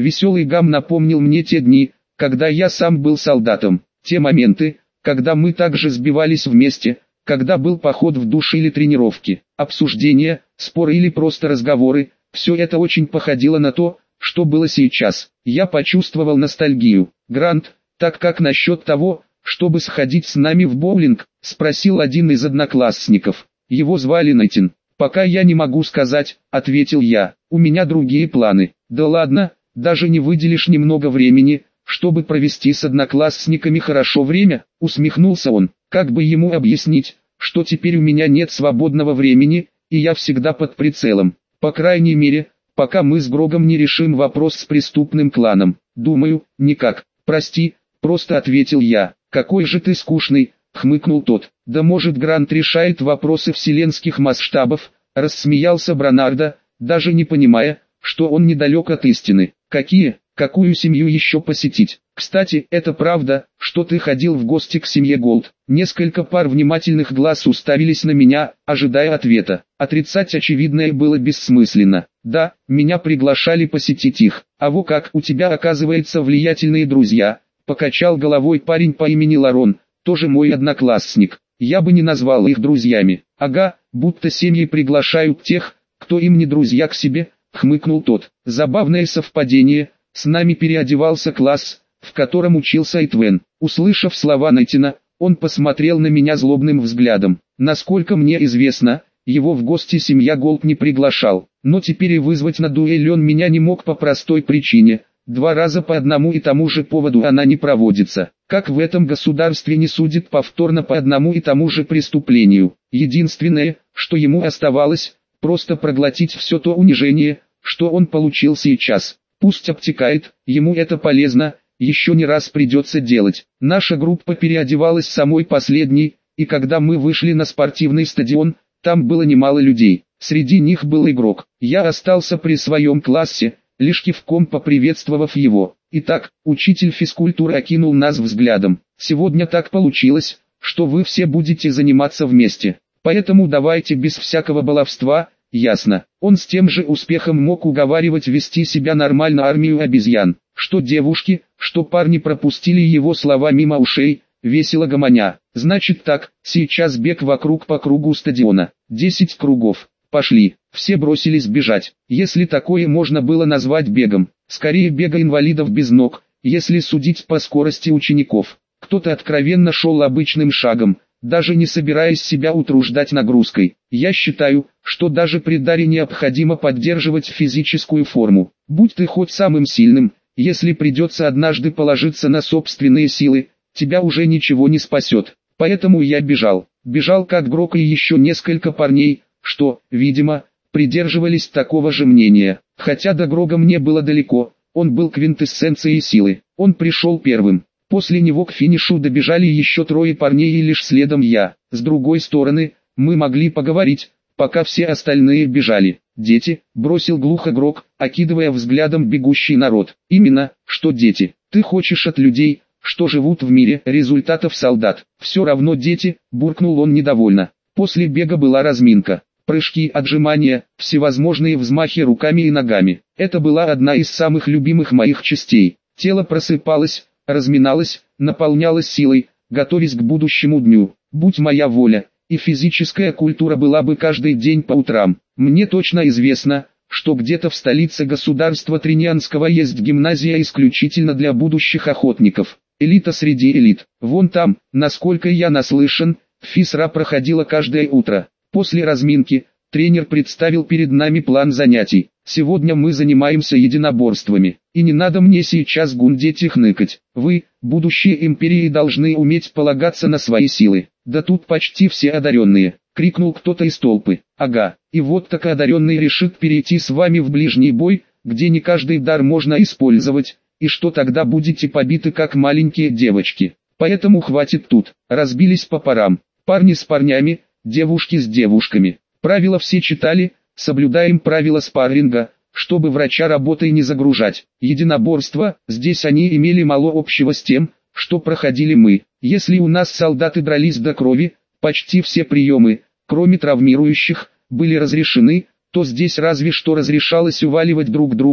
Веселый гам напомнил мне те дни, когда я сам был солдатом. Те моменты, когда мы также сбивались вместе, когда был поход в душ или тренировки, обсуждения, споры или просто разговоры, все это очень походило на то, что было сейчас. Я почувствовал ностальгию. Грант, так как насчет того, чтобы сходить с нами в боулинг, спросил один из одноклассников. Его звали Найтин. «Пока я не могу сказать», — ответил я, — «у меня другие планы». «Да ладно, даже не выделишь немного времени, чтобы провести с одноклассниками хорошо время», — усмехнулся он. Как бы ему объяснить, что теперь у меня нет свободного времени, и я всегда под прицелом. По крайней мере, пока мы с Грогом не решим вопрос с преступным кланом. Думаю, никак. «Прости», — просто ответил я. «Какой же ты скучный», — хмыкнул тот. «Да может Грант решает вопросы вселенских масштабов», — рассмеялся Бранардо, даже не понимая, что он недалек от истины. Какую семью еще посетить? Кстати, это правда, что ты ходил в гости к семье Голд?» Несколько пар внимательных глаз уставились на меня, ожидая ответа. Отрицать очевидное было бессмысленно. «Да, меня приглашали посетить их. А во как, у тебя оказывается влиятельные друзья», — покачал головой парень по имени Ларон, тоже мой одноклассник. «Я бы не назвал их друзьями». «Ага, будто семьи приглашают тех, кто им не друзья к себе», — хмыкнул тот. «Забавное совпадение, с нами переодевался класс, в котором учился Этвен». Услышав слова Найтина, он посмотрел на меня злобным взглядом. Насколько мне известно, его в гости семья Голд не приглашал, но теперь и вызвать на дуэль он меня не мог по простой причине. 2 раза по одному и тому же поводу она не проводится. Как в этом государстве не судят повторно по одному и тому же преступлению? Единственное, что ему оставалось, просто проглотить все то унижение, что он получил сейчас. Пусть обтекает, ему это полезно, еще не раз придется делать. Наша группа переодевалась самой последней, и когда мы вышли на спортивный стадион, там было немало людей. Среди них был игрок. Я остался при своем классе, лишь кивком поприветствовав его. «Итак», учитель физкультуры окинул нас взглядом. «Сегодня так получилось, что вы все будете заниматься вместе. Поэтому давайте без всякого баловства». Ясно. Он с тем же успехом мог уговаривать вести себя нормально армию обезьян. Что девушки, что парни пропустили его слова мимо ушей, весело гомоня. «Значит так, сейчас бег вокруг по кругу стадиона. 10 кругов. Пошли». Все бросились бежать. Если такое можно было назвать бегом, скорее бега инвалидов без ног, если судить по скорости учеников. Кто-то откровенно шел обычным шагом, даже не собираясь себя утруждать нагрузкой. Я считаю, что даже при даре необходимо поддерживать физическую форму. Будь ты хоть самым сильным, если придется однажды положиться на собственные силы, тебя уже ничего не спасет. Поэтому я бежал. Бежал как Грок и еще несколько парней, что, видимо, придерживались такого же мнения. Хотя до Грога мне было далеко, он был квинтэссенцией силы. Он пришел первым. После него к финишу добежали еще 3 парней и лишь следом я. С другой стороны, мы могли поговорить, пока все остальные бежали. «Дети», — бросил глухо Грог, окидывая взглядом бегущий народ. «Именно, что дети. Ты хочешь от людей, что живут в мире результатов солдат. Все равно дети», — буркнул он недовольно. После бега была разминка. Прыжки, отжимания, всевозможные взмахи руками и ногами. Это была одна из самых любимых моих частей. Тело просыпалось, разминалось, наполнялось силой, готовясь к будущему дню. Будь моя воля, и физическая культура была бы каждый день по утрам. Мне точно известно, что где-то в столице государства Тринианского есть гимназия исключительно для будущих охотников. Элита среди элит. Вон там, насколько я наслышан, физра проходила каждое утро. После разминки, тренер представил перед нами план занятий. «Сегодня мы занимаемся единоборствами, и не надо мне сейчас гундеть и хныкать. Вы, будущие империи, должны уметь полагаться на свои силы. Да тут почти все одаренные», — крикнул кто-то из толпы. «Ага, и вот так одаренный решит перейти с вами в ближний бой, где не каждый дар можно использовать, и что тогда будете побиты как маленькие девочки. Поэтому хватит тут». Разбились по парам. Парни с парнями, девушки с девушками. Правила все читали, соблюдаем правила спарринга, чтобы врача работой не загружать. Единоборства, здесь они имели мало общего с тем, что проходили мы. Если у нас солдаты дрались до крови, почти все приемы, кроме травмирующих, были разрешены, то здесь разве что разрешалось уваливать друг друга,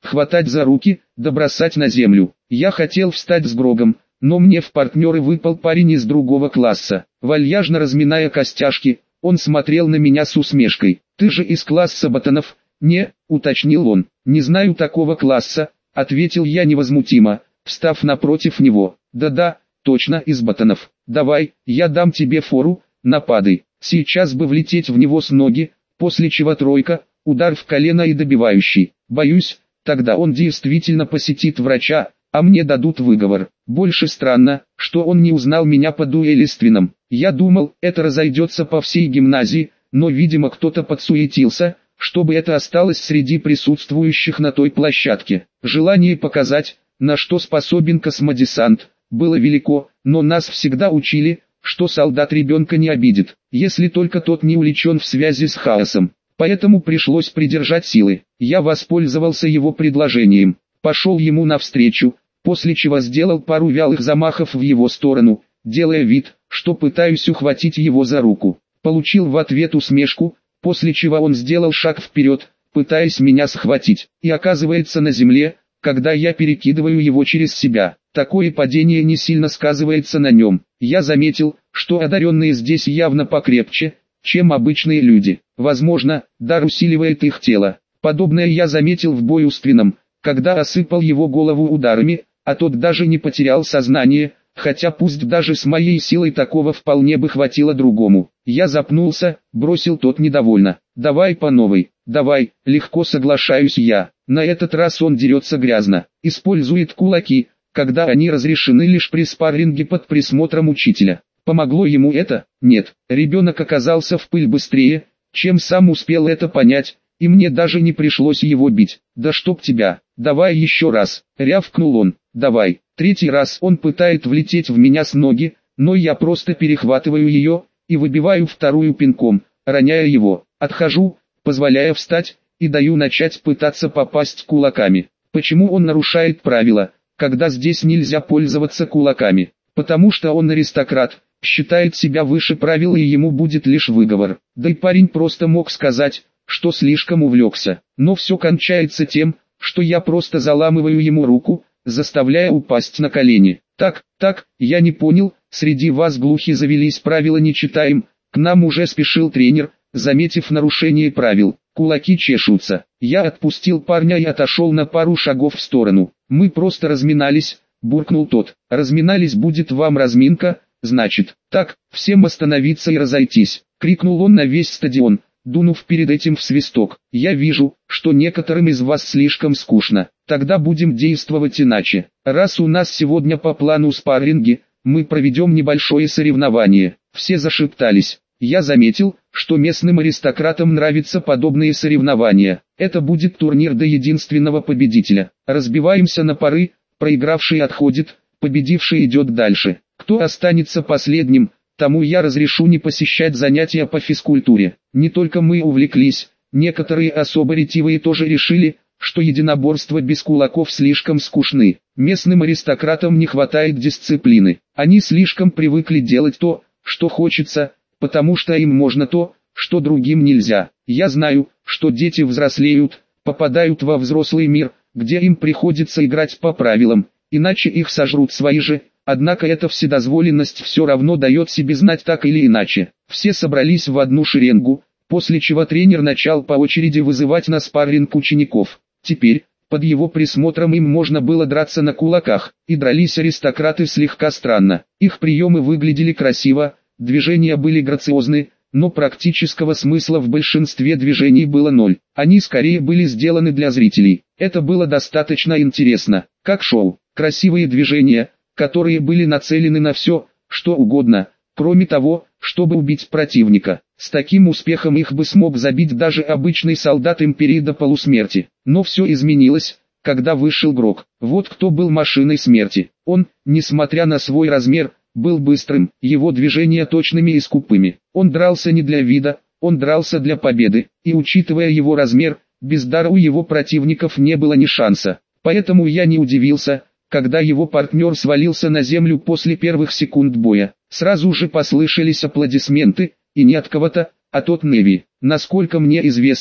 хватать за руки, да бросать на землю. Я хотел встать с Грогом, но мне в партнеры выпал парень из другого класса. Вальяжно разминая костяшки, он смотрел на меня с усмешкой. «Ты же из класса ботанов?» «Не», — уточнил он. «Не знаю такого класса», — ответил я невозмутимо, встав напротив него. «Да-да, точно из ботанов. Давай, я дам тебе фору, нападай». Сейчас бы влететь в него с ноги, после чего тройка, удар в колено и добивающий. Боюсь, тогда он действительно посетит врача, а мне дадут выговор. Больше странно, что он не узнал меня по дуэли с Твином. Я думал, это разойдется по всей гимназии, но видимо кто-то подсуетился, чтобы это осталось среди присутствующих на той площадке. Желание показать, на что способен космодесант, было велико, но нас всегда учили, что солдат ребенка не обидит, если только тот не увлечен в связи с хаосом. Поэтому пришлось придержать силы. Я воспользовался его предложением, пошел ему навстречу, после чего сделал пару вялых замахов в его сторону, делая вид, что пытаюсь ухватить его за руку. Получил в ответ усмешку, после чего он сделал шаг вперед, пытаясь меня схватить, и оказывается на земле, когда я перекидываю его через себя. Такое падение не сильно сказывается на нем. Я заметил, что одаренные здесь явно покрепче, чем обычные люди. Возможно, дар усиливает их тело. Подобное я заметил в бою с Твином, когда осыпал его голову ударами, а тот даже не потерял сознание, хотя пусть даже с моей силой такого вполне бы хватило другому. Я запнулся, бросил тот недовольно. «Давай по новой, давай», легко соглашаюсь я. На этот раз он дерется грязно, использует кулаки, когда они разрешены лишь при спарринге под присмотром учителя. Помогло ему это? Нет. Ребенок оказался в пыль быстрее, чем сам успел это понять, и мне даже не пришлось его бить. «Да чтоб тебя, давай еще раз», рявкнул он. «Давай». Третий раз он пытает влететь в меня с ноги, но я просто перехватываю ее и выбиваю вторую пинком, роняя его. Отхожу, позволяя встать, и даю начать пытаться попасть кулаками. Почему он нарушает правила, когда здесь нельзя пользоваться кулаками? Потому что он аристократ, считает себя выше правил и ему будет лишь выговор. Да и парень просто мог сказать, что слишком увлекся. Но все кончается тем, что я просто заламываю ему руку, заставляя упасть на колени. Так, я не понял, среди вас глухи завелись, правила не читаем. К нам уже спешил тренер, заметив нарушение правил. Кулаки чешутся. Я отпустил парня и отошел на пару шагов в сторону. «Мы просто разминались», — буркнул тот. «Разминались, будет вам разминка, значит. Так, всем остановиться и разойтись», — крикнул он на весь стадион, дунув перед этим в свисток. «Я вижу, что некоторым из вас слишком скучно. Тогда будем действовать иначе. Раз у нас сегодня по плану спарринги, мы проведем небольшое соревнование». Все зашептались. Я заметил, что местным аристократам нравятся подобные соревнования. Это будет турнир до единственного победителя. Разбиваемся на пары, проигравший отходит, победивший идет дальше. Кто останется последним, тому я разрешу не посещать занятия по физкультуре. Не только мы увлеклись, некоторые особо ретивые тоже решили, что единоборства без кулаков слишком скучны. Местным аристократам не хватает дисциплины. Они слишком привыкли делать то, что хочется, потому что им можно то, что другим нельзя. Я знаю, что дети взрослеют, попадают во взрослый мир, где им приходится играть по правилам, иначе их сожрут свои же, однако эта вседозволенность все равно дает себе знать так или иначе. Все собрались в одну шеренгу, после чего тренер начал по очереди вызывать на спарринг учеников. Теперь, под его присмотром им можно было драться на кулаках, и дрались аристократы слегка странно. Их приемы выглядели красиво, движения были грациозны, но практического смысла в большинстве движений было ноль. Они скорее были сделаны для зрителей. Это было достаточно интересно, как шоу. Красивые движения, которые были нацелены на все, что угодно, кроме того, чтобы убить противника. С таким успехом их бы смог забить даже обычный солдат Империи до полусмерти. Но все изменилось, когда вышел Грог. Вот кто был машиной смерти. Он, несмотря на свой размер, был быстрым, его движения точными и скупыми. Он дрался не для вида, он дрался для победы, и учитывая его размер, без дара у его противников не было ни шанса. Поэтому я не удивился, когда его партнер свалился на землю после первых секунд боя. Сразу же послышались аплодисменты, и не от кого-то, а от Неви. Насколько мне известно,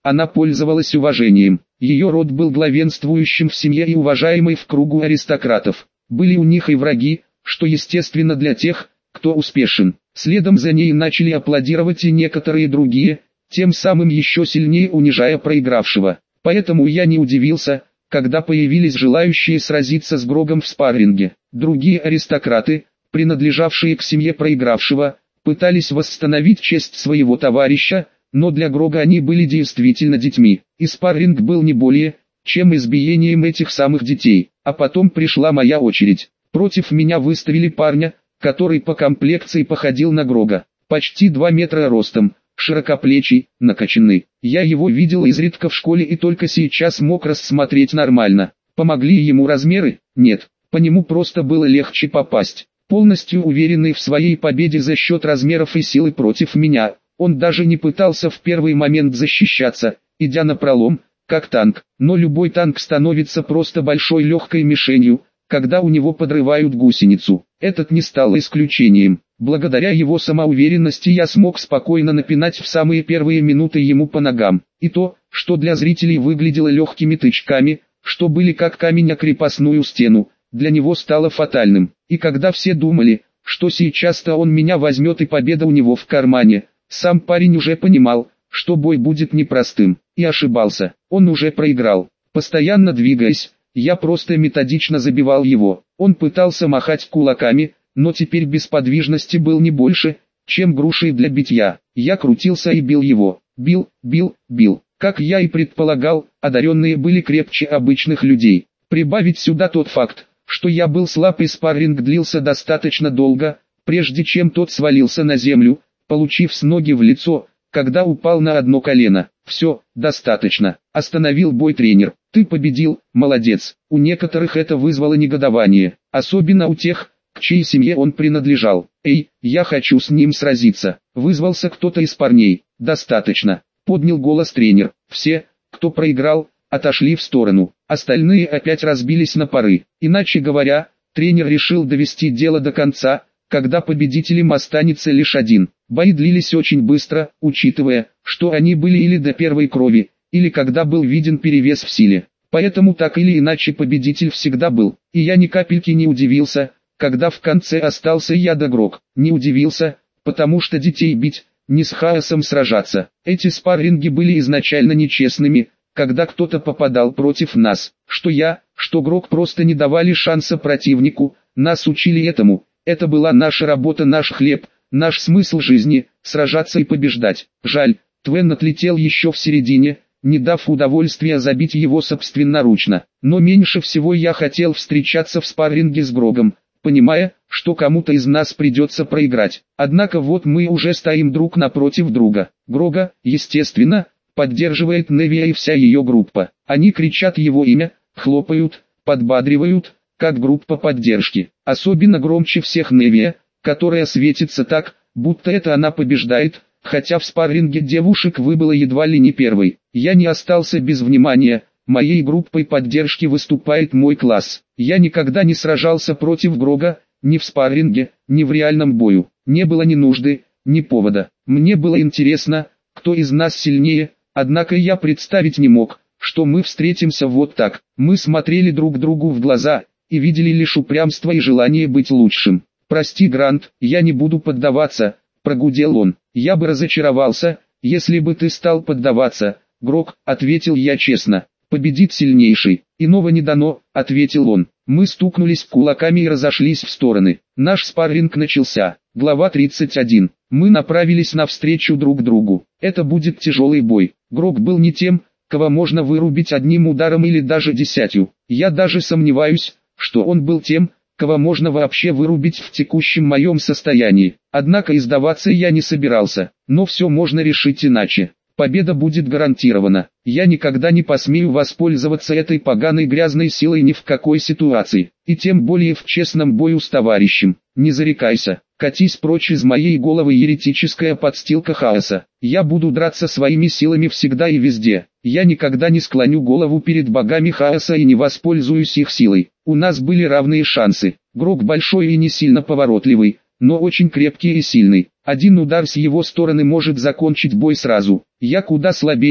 Она пользовалась уважением. Ее род был главенствующим в семье и уважаемой в кругу аристократов. Были у них и враги, что естественно для тех, кто успешен. Следом за ней начали аплодировать и некоторые другие, тем самым еще сильнее унижая проигравшего. Поэтому я не удивился, когда появились желающие сразиться с Грогом в спарринге. Другие аристократы, принадлежавшие к семье проигравшего, пытались восстановить честь своего товарища, но для Грога они были действительно детьми, и спарринг был не более, чем избиением этих самых детей. А потом пришла моя очередь. Против меня выставили парня, который по комплекции походил на Грога, почти 2 метра ростом, широкоплечий, накачанный. Я его видел изредка в школе и только сейчас мог рассмотреть нормально. Помогли ему размеры? Нет, по нему просто было легче попасть. Полностью уверенный в своей победе за счет размеров и силы против меня, он даже не пытался в первый момент защищаться, идя напролом, как танк. Но любой танк становится просто большой легкой мишенью, когда у него подрывают гусеницу. Этот не стал исключением. Благодаря его самоуверенности я смог спокойно напинать в самые первые минуты ему по ногам. И то, что для зрителей выглядело легкими тычками, что были как камень о крепостную стену, для него стало фатальным. И когда все думали, что сейчас-то он меня возьмет и победа у него в кармане, сам парень уже понимал, что бой будет непростым, и ошибался. Он уже проиграл. Постоянно двигаясь, я просто методично забивал его. Он пытался махать кулаками, но теперь бесподвижности был не больше, чем грушей для битья. Я крутился и бил его. Бил, бил, бил. Как я и предполагал, одаренные были крепче обычных людей. Прибавить сюда тот факт, что я был слаб и спарринг длился достаточно долго, прежде чем тот свалился на землю, получив с ноги в лицо, когда упал на одно колено. Все, достаточно. Остановил бой тренер. Ты победил, молодец. У некоторых это вызвало негодование, особенно у тех, к чьей семье он принадлежал. Эй, я хочу с ним сразиться. Вызвался кто-то из парней. Достаточно. Поднял голос тренер. Все, кто проиграл, отошли в сторону. Остальные опять разбились на пары. Иначе говоря, тренер решил довести дело до конца, когда победителем останется лишь один. Бои длились очень быстро, учитывая, что они были или до первой крови, или когда был виден перевес в силе. Поэтому так или иначе победитель всегда был. И я ни капельки не удивился, когда в конце остался я да Грог. Не удивился, потому что детей бить, не с хаосом сражаться. Эти спарринги были изначально нечестными, когда кто-то попадал против нас. Что я, что Грог просто не давали шанса противнику, нас учили этому. Это была наша работа, наш хлеб, наш смысл жизни, сражаться и побеждать. Жаль, Твен отлетел еще в середине, не дав удовольствия забить его собственноручно. Но меньше всего я хотел встречаться в спарринге с Грогом, понимая, что кому-то из нас придется проиграть. Однако вот мы уже стоим друг напротив друга. Грога, естественно, поддерживает Невия и вся ее группа. Они кричат его имя, хлопают, подбадривают, как группа поддержки. Особенно громче всех Невия, которая светится так, будто это она побеждает, хотя в спарринге девушек выбыло едва ли не первой. Я не остался без внимания, моей группой поддержки выступает мой класс. Я никогда не сражался против Грога, ни в спарринге, ни в реальном бою. Не было ни нужды, ни повода. Мне было интересно, кто из нас сильнее, однако я представить не мог, что мы встретимся вот так. Мы смотрели друг другу в глаза и видели лишь упрямство и желание быть лучшим. «Прости, Грант, я не буду поддаваться», — прогудел он. «Я бы разочаровался, если бы ты стал поддаваться, Грог», — ответил я честно. «Победит сильнейший». «Иного не дано», — ответил он. Мы стукнулись кулаками и разошлись в стороны. Наш спарринг начался. Глава 31. Мы направились навстречу друг другу. Это будет тяжелый бой. Грог был не тем, кого можно вырубить одним ударом или даже 10. Я даже сомневаюсь, что он был тем, кого можно вообще вырубить в текущем моем состоянии. Однако и сдаваться я не собирался. Но все можно решить иначе. Победа будет гарантирована. Я никогда не посмею воспользоваться этой поганой грязной силой ни в какой ситуации. И тем более в честном бою с товарищем. Не зарекайся. Катись прочь из моей головы еретическая подстилка хаоса. Я буду драться своими силами всегда и везде. Я никогда не склоню голову перед богами хаоса и не воспользуюсь их силой. У нас были равные шансы. Грог большой и не сильно поворотливый, но очень крепкий и сильный. Один удар с его стороны может закончить бой сразу. Я куда слабее,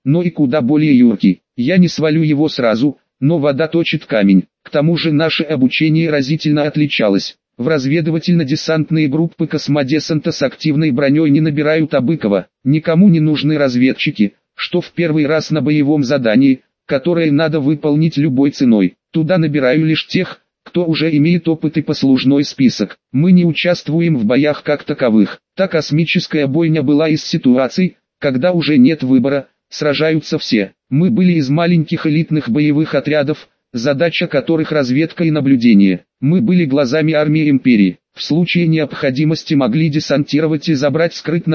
но и куда более юркий. Я не свалю его сразу, но вода точит камень. К тому же наше обучение разительно отличалось. В разведывательно-десантные группы космодесанта с активной броней не набирают Абыкова. Никому не нужны разведчики, что в первый раз на боевом задании, которое надо выполнить любой ценой. Туда набираю лишь тех, кто уже имеет опыт и послужной список. Мы не участвуем в боях как таковых. Та космическая бойня была из ситуаций, когда уже нет выбора, сражаются все. Мы были из маленьких элитных боевых отрядов, задача которых разведка и наблюдение. Мы были глазами армии империи. В случае необходимости могли десантировать и забрать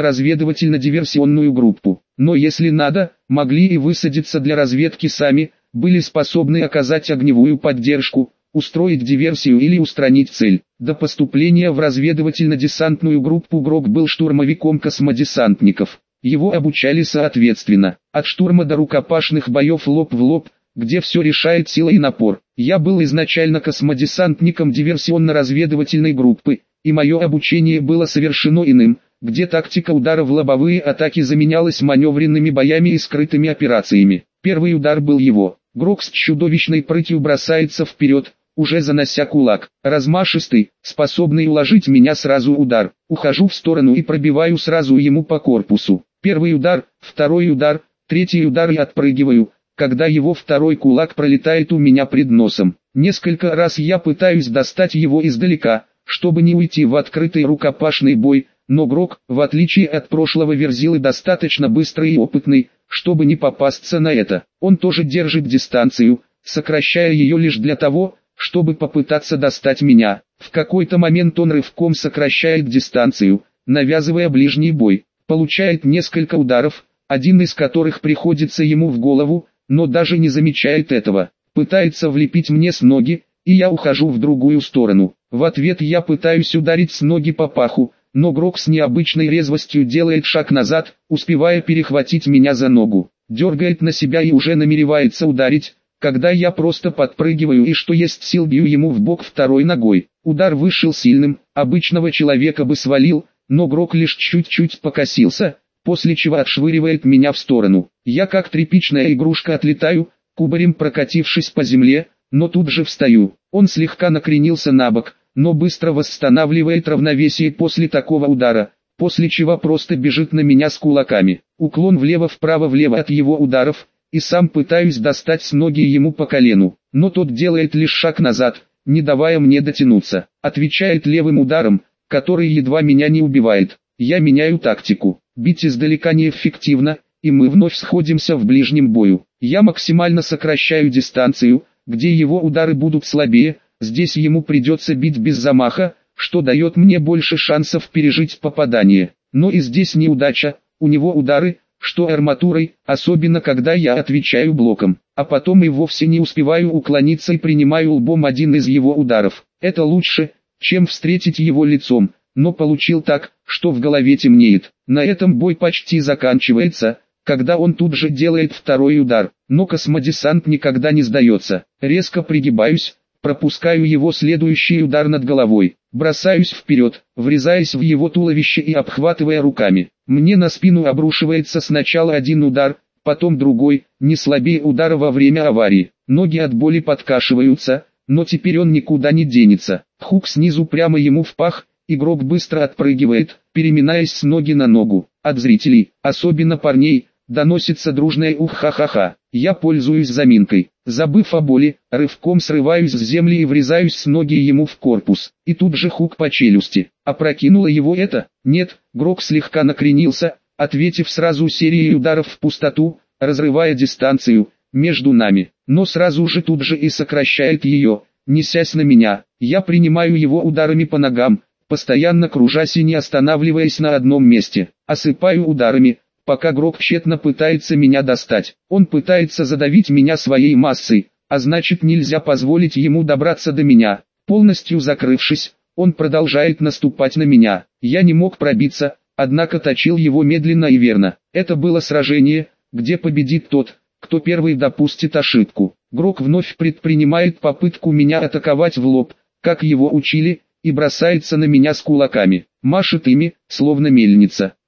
скрытно-разведывательно-диверсионную группу. Но если надо, могли и высадиться для разведки сами, были способны оказать огневую поддержку, устроить диверсию или устранить цель. До поступления в разведывательно-десантную группу Грок был штурмовиком космодесантников. Его обучали соответственно, от штурма до рукопашных боев лоб в лоб, где все решает сила и напор. Я был изначально космодесантником диверсионно-разведывательной группы, и мое обучение было совершено иным, где тактика удара в лобовые атаки заменялась маневренными боями и скрытыми операциями. Первый удар был его. Грок с чудовищной прытью бросается вперед, уже занося кулак. Размашистый, способный уложить меня сразу удар. Ухожу в сторону и пробиваю сразу ему по корпусу. Первый удар, второй удар, третий удар и отпрыгиваю, когда его второй кулак пролетает у меня пред носом. Несколько раз я пытаюсь достать его издалека, чтобы не уйти в открытый рукопашный бой, но Грок, в отличие от прошлого Верзилы, достаточно быстрый и опытный, чтобы не попасться на это. Он тоже держит дистанцию, сокращая ее лишь для того, чтобы попытаться достать меня. В какой-то момент он рывком сокращает дистанцию, навязывая ближний бой. Получает несколько ударов, один из которых приходится ему в голову, но даже не замечает этого. Пытается влепить мне с ноги, и я ухожу в другую сторону. В ответ я пытаюсь ударить с ноги по паху, но Грок с необычной резвостью делает шаг назад, успевая перехватить меня за ногу. Дергает на себя и уже намеревается ударить, когда я просто подпрыгиваю и что есть сил бью ему в бок второй ногой. Удар вышел сильным, обычного человека бы свалил, но Грок лишь чуть-чуть покосился, после чего отшвыривает меня в сторону. Я как тряпичная игрушка отлетаю, кубарем прокатившись по земле, но тут же встаю. Он слегка накренился на бок, но быстро восстанавливает равновесие после такого удара, после чего просто бежит на меня с кулаками. Уклон влево-вправо-влево от его ударов, и сам пытаюсь достать с ноги ему по колену, но тот делает лишь шаг назад, не давая мне дотянуться. Отвечает левым ударом, который едва меня не убивает. Я меняю тактику. Бить издалека неэффективно, и мы вновь сходимся в ближнем бою. Я максимально сокращаю дистанцию, где его удары будут слабее, здесь ему придется бить без замаха, что дает мне больше шансов пережить попадание. Но и здесь неудача, у него удары, что арматурой, особенно когда я отвечаю блоком, а потом и вовсе не успеваю уклониться и принимаю лбом один из его ударов. Это лучше, чем встретить его лицом, но получил так, что в голове темнеет. На этом бой почти заканчивается, когда он тут же делает второй удар, но космодесант никогда не сдается. Резко пригибаюсь, пропускаю его следующий удар над головой, бросаюсь вперед, врезаясь в его туловище и обхватывая руками. Мне на спину обрушивается сначала один удар, потом другой, не слабее удара во время аварии. Ноги от боли подкашиваются, но теперь он никуда не денется. Хук снизу прямо ему в пах, игрок быстро отпрыгивает, переминаясь с ноги на ногу. От зрителей, особенно парней, доносится дружное ух-ха-ха-ха. Я пользуюсь заминкой. Забыв о боли, рывком срываюсь с земли и врезаюсь с ноги ему в корпус. И тут же хук по челюсти. Опрокинуло его это? Нет, Грок слегка накренился, ответив сразу серией ударов в пустоту, разрывая дистанцию между нами. Но сразу же тут же и сокращает ее, несясь на меня. Я принимаю его ударами по ногам, постоянно кружась и не останавливаясь на одном месте. Осыпаю ударами, пока Грок тщетно пытается меня достать. Он пытается задавить меня своей массой, а значит нельзя позволить ему добраться до меня. Полностью закрывшись, он продолжает наступать на меня. Я не мог пробиться, однако точил его медленно и верно. Это было сражение, где победит тот, кто первый допустит ошибку. Грок вновь предпринимает попытку меня атаковать в лоб, как его учили, и бросается на меня с кулаками. Машет ими, словно мельница.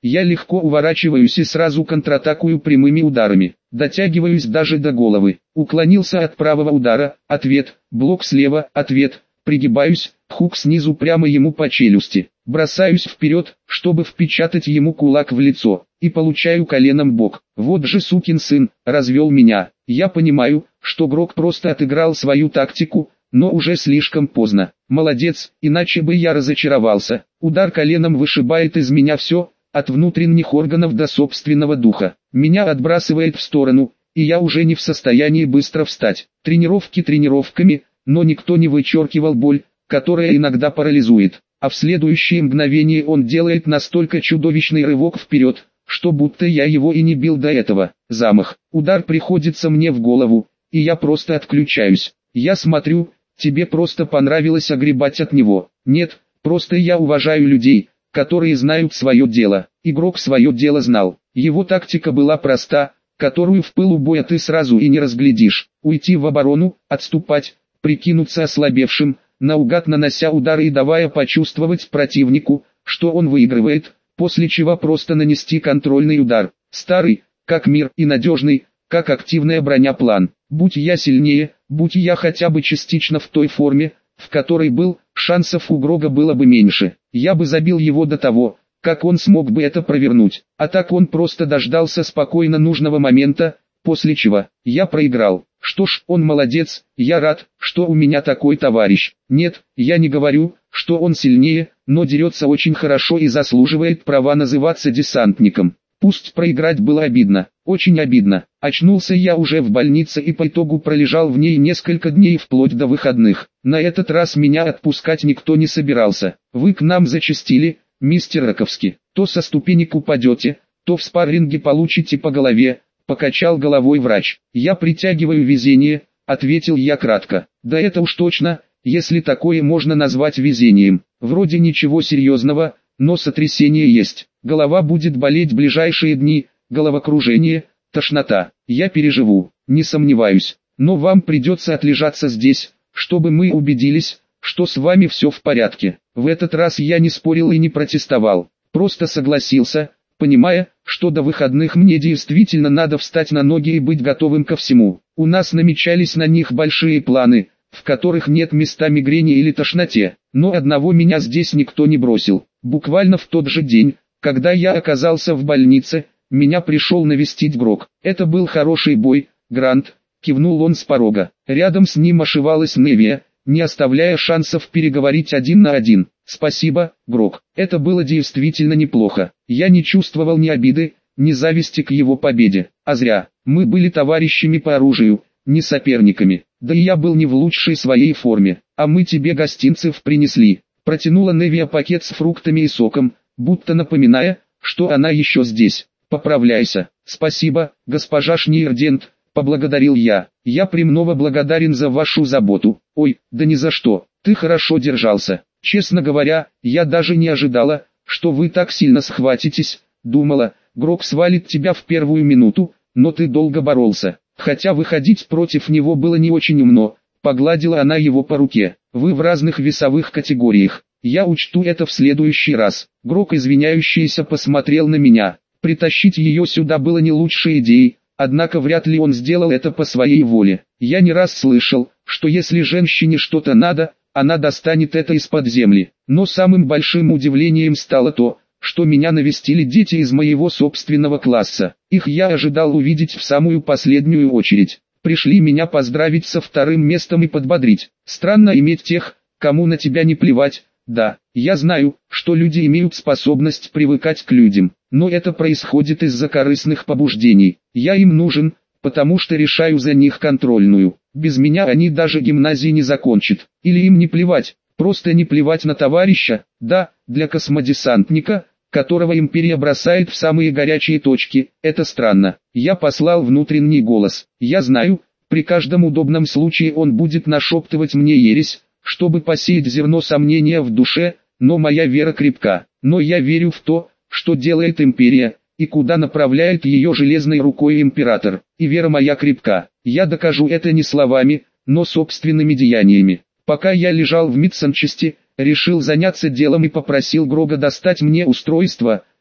Я легко уворачиваюсь и сразу контратакую прямыми ударами. Дотягиваюсь даже до головы. Уклонился от правого удара, ответ, блок слева, ответ, пригибаюсь, хук снизу прямо ему по челюсти. Бросаюсь вперед, чтобы впечатать ему кулак в лицо, и получаю коленом в бок. Вот же сукин сын, развел меня. Я понимаю, что Грок просто отыграл свою тактику, но уже слишком поздно. Молодец, иначе бы я разочаровался. Удар коленом вышибает из меня все, от внутренних органов до собственного духа. Меня отбрасывает в сторону, и я уже не в состоянии быстро встать. Тренировки тренировками, но никто не вычеркивал боль, которая иногда парализует. А в следующее мгновение он делает настолько чудовищный рывок вперед, что будто я его и не бил до этого. Замах. Удар приходится мне в голову, и я просто отключаюсь. Я смотрю, тебе просто понравилось огребать от него. Нет, просто я уважаю людей, которые знают свое дело. Игрок свое дело знал. Его тактика была проста, которую в пылу боя ты сразу и не разглядишь. Уйти в оборону, отступать, прикинуться ослабевшим, наугад нанося удары и давая почувствовать противнику, что он выигрывает, после чего просто нанести контрольный удар. Старый, как мир, и надежный, как активная броня план. Будь я сильнее, будь я хотя бы частично в той форме, в которой был, шансов у Грога было бы меньше. Я бы забил его до того, как он смог бы это провернуть. А так он просто дождался спокойно нужного момента, после чего я проиграл. Что ж, он молодец, я рад, что у меня такой товарищ. Нет, я не говорю, что он сильнее, но дерется очень хорошо и заслуживает права называться десантником. Пусть проиграть было обидно, очень обидно. Очнулся я уже в больнице и по итогу пролежал в ней несколько дней вплоть до выходных. На этот раз меня отпускать никто не собирался. Вы к нам зачастили, мистер Раковский. То со ступенек упадете, то в спарринге получите по голове. Покачал головой врач. Я притягиваю везение, ответил я кратко. Да это уж точно, если такое можно назвать везением. Вроде ничего серьезного, но сотрясение есть. Голова будет болеть ближайшие дни, головокружение, тошнота. Я переживу, не сомневаюсь. Но вам придется отлежаться здесь, чтобы мы убедились, что с вами все в порядке. В этот раз я не спорил и не протестовал, просто согласился, понимая, что до выходных мне действительно надо встать на ноги и быть готовым ко всему. У нас намечались на них большие планы, в которых нет места мигрени или тошноте, но одного меня здесь никто не бросил. Буквально в тот же день, когда я оказался в больнице, меня пришел навестить Грок. Это был хороший бой, Грант, кивнул он с порога. Рядом с ним ошивалась Невия, не оставляя шансов переговорить один на один. Спасибо, Грок, это было действительно неплохо. Я не чувствовал ни обиды, ни зависти к его победе. А зря, мы были товарищами по оружию, не соперниками. Да и я был не в лучшей своей форме. А мы тебе гостинцев принесли. Протянула Невия пакет с фруктами и соком, будто напоминая, что она еще здесь. Поправляйся. Спасибо, госпожа Шниердент, поблагодарил я. Я премного благодарен за вашу заботу. Ой, да ни за что, ты хорошо держался. Честно говоря, я даже не ожидала, что вы так сильно схватитесь. Думала, Грок свалит тебя в первую минуту, но ты долго боролся. Хотя выходить против него было не очень умно. Погладила она его по руке. Вы в разных весовых категориях. Я учту это в следующий раз. Грок извиняющийся посмотрел на меня. Притащить ее сюда было не лучшей идеей, однако вряд ли он сделал это по своей воле. Я не раз слышал, что если женщине что-то надо, она достанет это из-под земли. Но самым большим удивлением стало то, что меня навестили дети из моего собственного класса. Их я ожидал увидеть в самую последнюю очередь. Пришли меня поздравить со вторым местом и подбодрить. Странно иметь тех, кому на тебя не плевать. Да, я знаю, что люди имеют способность привыкать к людям, но это происходит из-за корыстных побуждений. Я им нужен, потому что решаю за них контрольную. Без меня они даже гимназии не закончат. Или им не плевать, просто не плевать на товарища. Да, для космодесантника, которого империя бросает в самые горячие точки, это странно. Я послал внутренний голос. Я знаю, при каждом удобном случае он будет нашептывать мне ересь, чтобы посеять зерно сомнения в душе, но моя вера крепка. Но я верю в то, что делает империя, и куда направляет ее железной рукой император. И вера моя крепка. Я докажу это не словами, но собственными деяниями. Пока я лежал в медсанчасти, решил заняться делом и попросил Грога достать мне устройство,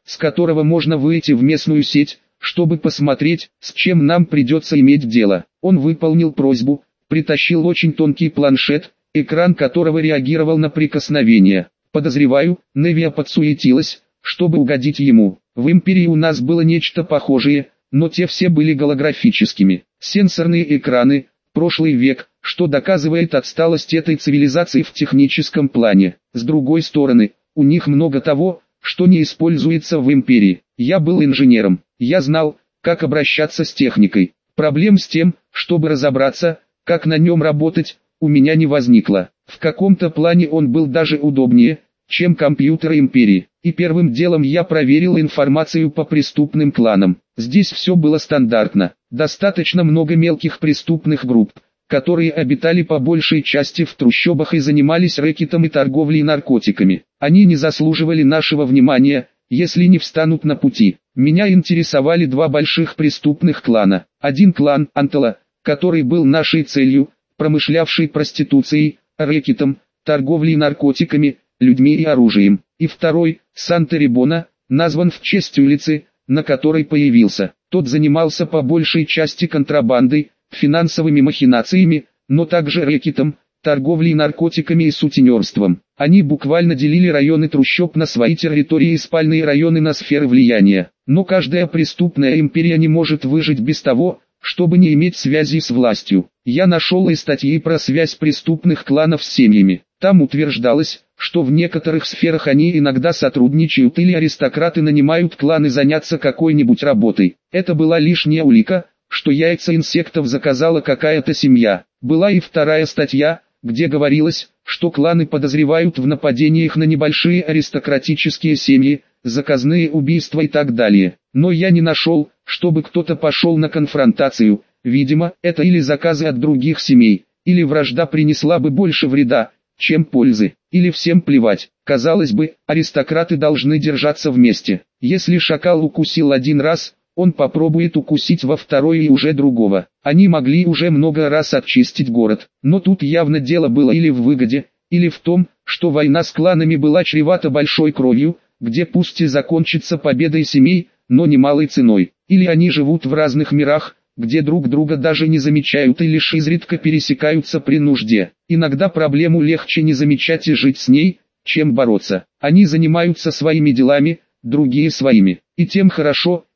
с которого можно выйти в местную сеть, чтобы посмотреть, с чем нам придется иметь дело. Он выполнил просьбу, притащил очень тонкий планшет, экран которого реагировал на прикосновение. Подозреваю, Невия подсуетилась, чтобы угодить ему. В Империи у нас было нечто похожее, но те все были голографическими. Сенсорные экраны, прошлый век, что доказывает отсталость этой цивилизации в техническом плане. С другой стороны, у них много того, что не используется в Империи. Я был инженером, я знал, как обращаться с техникой. Проблем с тем, чтобы разобраться, как на нем работать, у меня не возникло. В каком-то плане он был даже удобнее, чем компьютеры Империи. И первым делом я проверил информацию по преступным кланам. Здесь все было стандартно. Достаточно много мелких преступных групп, которые обитали по большей части в трущобах и занимались рэкетом и торговлей наркотиками. Они не заслуживали нашего внимания, если не встанут на пути. Меня интересовали два больших преступных клана. Один клан Антала, который был нашей целью, промышлявший проституцией, рэкетом, торговлей наркотиками, людьми и оружием. И второй, Санта-Рибона, назван в честь улицы, на которой появился. Тот занимался по большей части контрабандой, финансовыми махинациями, но также рэкетом, торговлей наркотиками и сутенерством. Они буквально делили районы трущоб на свои территории и спальные районы на сферы влияния. Но каждая преступная империя не может выжить без того, чтобы не иметь связи с властью. Я нашел и статьи про связь преступных кланов с семьями. Там утверждалось, что в некоторых сферах они иногда сотрудничают или аристократы нанимают кланы заняться какой-нибудь работой. Это была лишняя улика, что яйца инсектов заказала какая-то семья. Была и вторая статья, где говорилось, что кланы подозревают в нападениях на небольшие аристократические семьи, заказные убийства и так далее. Но я не нашел, чтобы кто-то пошел на конфронтацию. Видимо, это или заказы от других семей, или вражда принесла бы больше вреда, чем пользы, или всем плевать. Казалось бы, аристократы должны держаться вместе. Если шакал укусил один раз, он попробует укусить во второй и уже другого. Они могли уже много раз очистить город, но тут явно дело было или в выгоде, или в том, что война с кланами была чревата большой кровью, где пусть и закончится победой семей, но немалой ценой. Или они живут в разных мирах, где друг друга даже не замечают и лишь изредка пересекаются при нужде. Иногда проблему легче не замечать и жить с ней, чем бороться. Они занимаются своими делами, другие своими. И тем хорошо,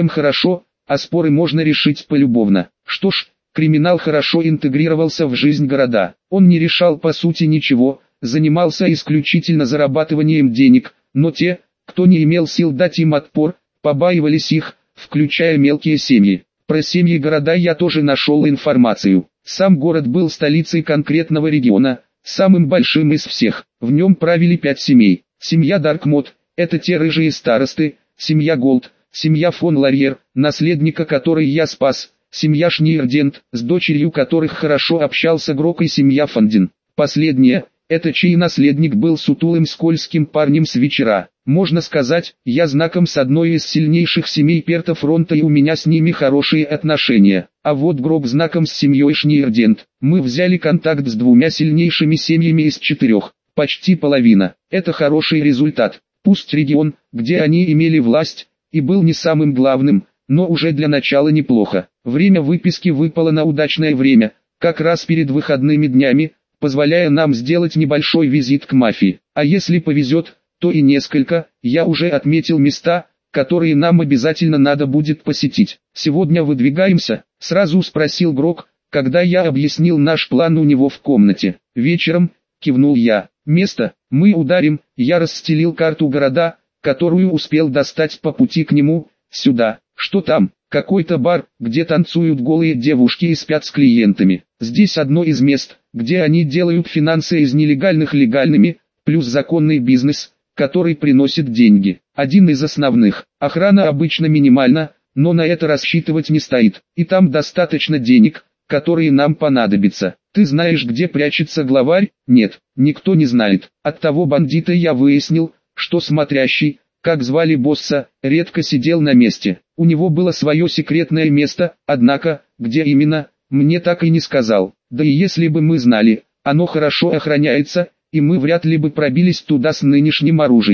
а споры можно решить полюбовно. Что ж, криминал хорошо интегрировался в жизнь города. Он не решал по сути ничего, занимался исключительно зарабатыванием денег, но те, кто не имел сил дать им отпор, побаивались их, включая мелкие семьи. Про семьи города я тоже нашел информацию. Сам город был столицей конкретного региона, самым большим из всех. В нем правили 5 семей. Семья Даркмод, это те рыжие старосты, семья Голд, семья фон Ларьер, наследника которой я спас, семья Шниердент, с дочерью которых хорошо общался Грок, и семья Фандин. Последняя, это чей наследник был сутулым скользким парнем с вечера. Можно сказать, я знаком с одной из сильнейших семей Перта фронта и у меня с ними хорошие отношения. А вот Грок знаком с семьей Шниердент. Мы взяли контакт с 2 сильнейшими семьями из 4, почти половина. Это хороший результат. Пусть регион, где они имели власть, и был не самым главным, но уже для начала неплохо. Время выписки выпало на удачное время, как раз перед выходными днями, позволяя нам сделать небольшой визит к мафии. А если повезет, то и несколько. Я уже отметил места, которые нам обязательно надо будет посетить. Сегодня выдвигаемся? Сразу спросил Грок, когда я объяснил наш план у него в комнате. Вечером, кивнул я. Место, мы ударим. Я расстелил карту города, которую успел достать по пути к нему. Сюда. Что там? Какой-то бар, где танцуют голые девушки и спят с клиентами. Здесь одно из мест, где они делают финансы из нелегальных легальными, плюс законный бизнес, который приносит деньги. Один из основных. Охрана обычно минимальна, но на это рассчитывать не стоит. И там достаточно денег, которые нам понадобятся. Ты знаешь, где прячется главарь? Нет, никто не знает. От того бандита я выяснил, что смотрящий, как звали босса, редко сидел на месте. У него было свое секретное место, однако, где именно, мне так и не сказал. Да и если бы мы знали, оно хорошо охраняется, и мы вряд ли бы пробились туда с нынешним оружием.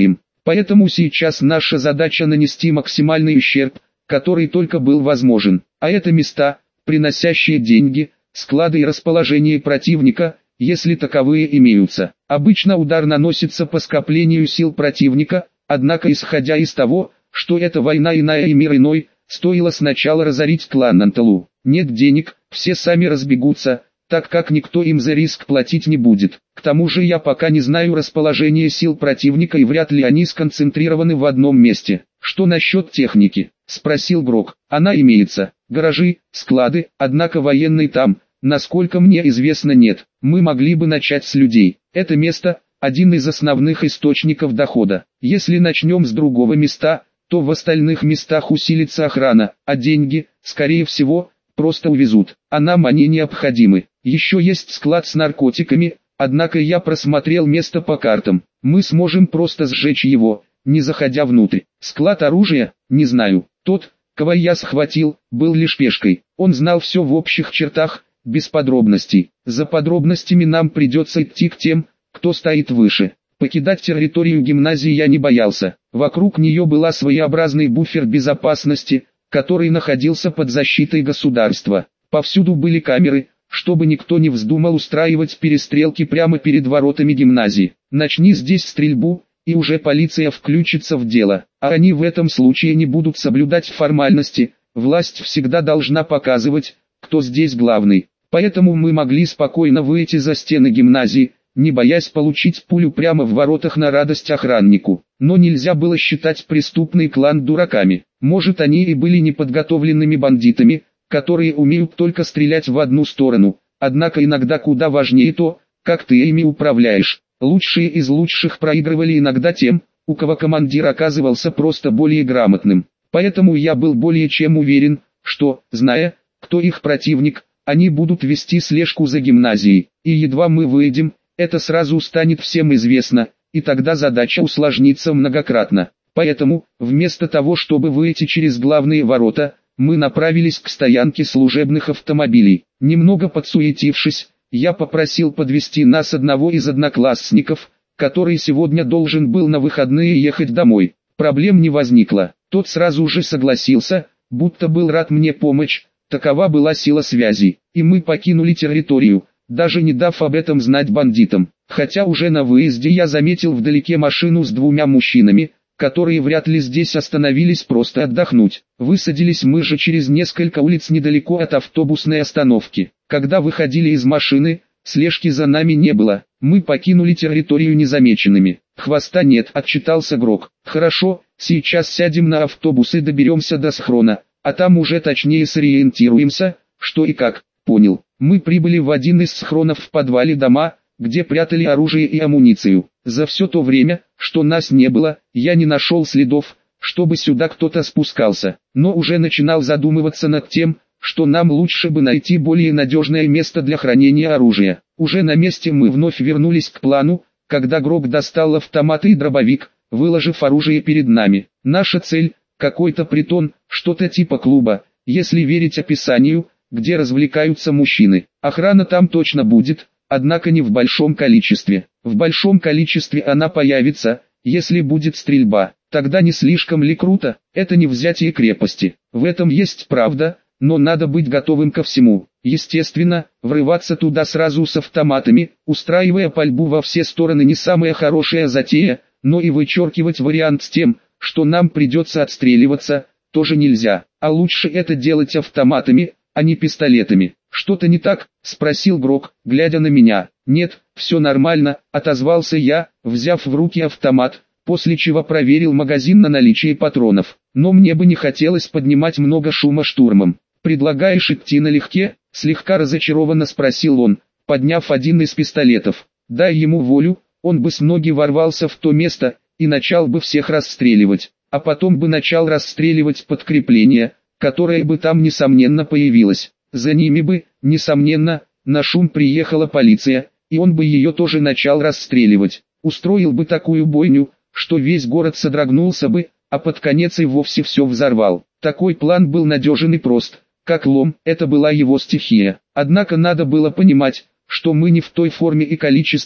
Поэтому сейчас наша задача нанести максимальный ущерб, который только был возможен. А это места, приносящие деньги, склады и расположение противника, если таковые имеются. Обычно удар наносится по скоплению сил противника, однако исходя из того, что эта война иная и мир иной, стоило сначала разорить клан Анталу. Нет денег, все сами разбегутся, так как никто им за риск платить не будет. К тому же я пока не знаю расположение сил противника и вряд ли они сконцентрированы в одном месте. Что насчет техники? Спросил Грок. Она имеется. Гаражи, склады, однако военной там, насколько мне известно, нет. Мы могли бы начать с людей. Это место – один из основных источников дохода. Если начнем с другого места, то в остальных местах усилится охрана, а деньги, скорее всего, просто увезут. А нам они необходимы. Еще есть склад с наркотиками, однако я просмотрел место по картам. Мы сможем просто сжечь его, не заходя внутрь. Склад оружия, не знаю. Тот, кого я схватил, был лишь пешкой. Он знал все в общих чертах, без подробностей. За подробностями нам придется идти к тем, кто стоит выше. Покидать территорию гимназии я не боялся. Вокруг нее была своеобразный буфер безопасности, который находился под защитой государства. Повсюду были камеры, чтобы никто не вздумал устраивать перестрелки прямо перед воротами гимназии. Начни здесь стрельбу, и уже полиция включится в дело. А они в этом случае не будут соблюдать формальности. Власть всегда должна показывать, кто здесь главный. Поэтому мы могли спокойно выйти за стены гимназии, не боясь получить пулю прямо в воротах на радость охраннику. Но нельзя было считать преступный клан дураками. Может, они и были неподготовленными бандитами, которые умеют только стрелять в одну сторону. Однако иногда куда важнее то, как ты ими управляешь. Лучшие из лучших проигрывали иногда тем, у кого командир оказывался просто более грамотным. Поэтому я был более чем уверен, что, зная, кто их противник, они будут вести слежку за гимназией. И едва мы выйдем, это сразу станет всем известно, и тогда задача усложнится многократно. Поэтому, вместо того чтобы выйти через главные ворота, мы направились к стоянке служебных автомобилей. Немного подсуетившись, я попросил подвезти нас одного из одноклассников, который сегодня должен был на выходные ехать домой. Проблем не возникло. Тот сразу же согласился, будто был рад мне помочь, такова была сила связи. И мы покинули территорию, даже не дав об этом знать бандитам. Хотя уже на выезде я заметил вдалеке машину с двумя мужчинами, которые вряд ли здесь остановились просто отдохнуть. Высадились мы же через несколько улиц недалеко от автобусной остановки. Когда выходили из машины, слежки за нами не было. Мы покинули территорию незамеченными. Хвоста нет, отчитался Грок. Хорошо, сейчас сядем на автобус и доберемся до схрона, а там уже точнее сориентируемся, что и как. Понял. Мы прибыли в один из схронов в подвале дома, где прятали оружие и амуницию. За все то время, что нас не было, я не нашел следов, чтобы сюда кто-то спускался, но уже начинал задумываться над тем, что нам лучше бы найти более надежное место для хранения оружия. Уже на месте мы вновь вернулись к плану, когда Грок достал автомат и дробовик, выложив оружие перед нами. Наша цель – какой-то притон, что-то типа клуба, если верить описанию, где развлекаются мужчины. Охрана там точно будет, однако не в большом количестве. В большом количестве она появится, если будет стрельба. Тогда не слишком ли круто? Это не взятие крепости. В этом есть правда, но надо быть готовым ко всему. Естественно, врываться туда сразу с автоматами, устраивая пальбу во все стороны, не самая хорошая затея, но и вычеркивать вариант с тем, что нам придется отстреливаться, тоже нельзя. А лучше это делать автоматами, а не пистолетами. «Что-то не так?» – спросил Грок, глядя на меня. «Нет, все нормально», – отозвался я, взяв в руки автомат, после чего проверил магазин на наличие патронов. «Но мне бы не хотелось поднимать много шума штурмом. Предлагаешь идти налегке?» – слегка разочарованно спросил он, подняв один из пистолетов. «Дай ему волю, он бы с ноги ворвался в то место и начал бы всех расстреливать, а потом бы начал расстреливать подкрепление, которое бы там несомненно появилось. За ними бы, несомненно, на шум приехала полиция, и он бы ее тоже начал расстреливать. Устроил бы такую бойню, что весь город содрогнулся бы, а под конец и вовсе все взорвал. Такой план был надежен и прост, как лом, это была его стихия. Однако надо было понимать, что мы не в той форме и количестве,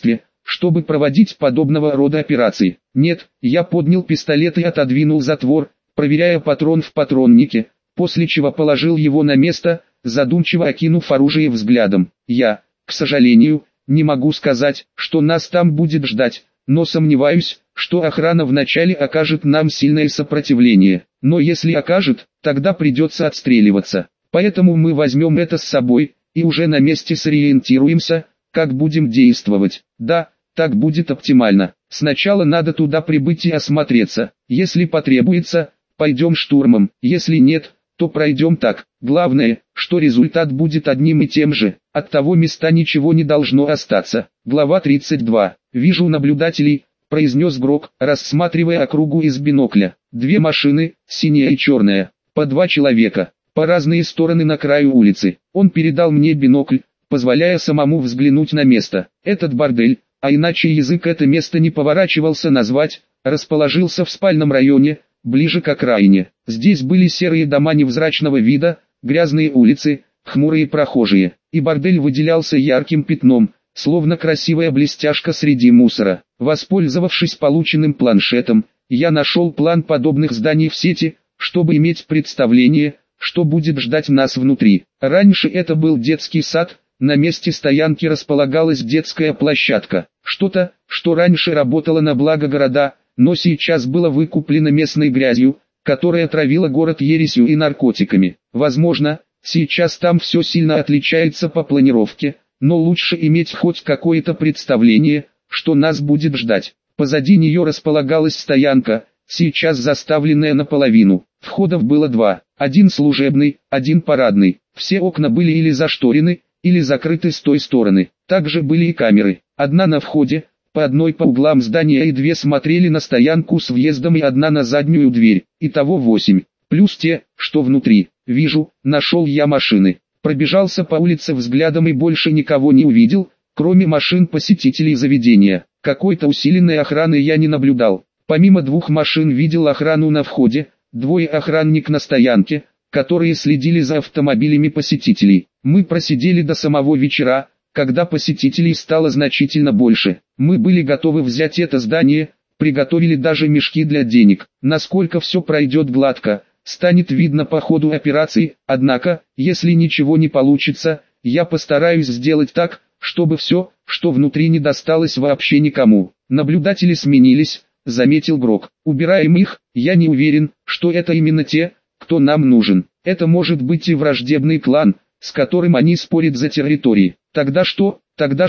чтобы проводить подобного рода операции. Нет, я поднял пистолет и отодвинул затвор, проверяя патрон в патроннике, после чего положил его на место, задумчиво окинув оружие взглядом. Я, к сожалению, не могу сказать, что нас там будет ждать, но сомневаюсь, что охрана вначале окажет нам сильное сопротивление. Но если окажет, тогда придется отстреливаться. Поэтому мы возьмем это с собой, и уже на месте сориентируемся, как будем действовать. Да, так будет оптимально. Сначала надо туда прибыть и осмотреться. Если потребуется, пойдем штурмом. Если нет, то пройдем так. Главное, что результат будет одним и тем же. От того места ничего не должно остаться. Глава 32. «Вижу наблюдателей», — произнес Грок, рассматривая округу из бинокля. Две машины, синяя и черная, по два человека, по разные стороны на краю улицы. Он передал мне бинокль, позволяя самому взглянуть на место. Этот бордель, а иначе язык это место не поворачивался назвать, расположился в спальном районе, ближе к окраине. Здесь были серые дома невзрачного вида, грязные улицы, хмурые прохожие, и бордель выделялся ярким пятном, словно красивая блестяшка среди мусора. Воспользовавшись полученным планшетом, я нашел план подобных зданий в сети, чтобы иметь представление, что будет ждать нас внутри. Раньше это был детский сад, на месте стоянки располагалась детская площадка. Что-то, что раньше работало на благо города, но сейчас было выкуплено местной грязью, которая травила город ересью и наркотиками. Возможно, сейчас там все сильно отличается по планировке, но лучше иметь хоть какое-то представление, что нас будет ждать. Позади нее располагалась стоянка, сейчас заставленная наполовину. Входов было два, один служебный, один парадный. Все окна были или зашторены, или закрыты с той стороны. Также были и камеры. Одна на входе, по одной по углам здания и две смотрели на стоянку с въездом и одна на заднюю дверь. Итого 8, плюс те, что внутри. Вижу, нашел я машины. Пробежался по улице взглядом и больше никого не увидел, кроме машин посетителей заведения. Какой-то усиленной охраны я не наблюдал. Помимо двух машин видел охрану на входе, двое охранник на стоянке, которые следили за автомобилями посетителей. Мы просидели до самого вечера, когда посетителей стало значительно больше. Мы были готовы взять это здание, приготовили даже мешки для денег. Насколько все пройдет гладко, станет видно по ходу операции, однако, если ничего не получится, я постараюсь сделать так, чтобы все, что внутри, не досталось вообще никому. Наблюдатели сменились, заметил Грок. Убираем их, я не уверен, что это именно те, кто нам нужен. Это может быть и враждебный клан, с которым они спорят за территории. Тогда что?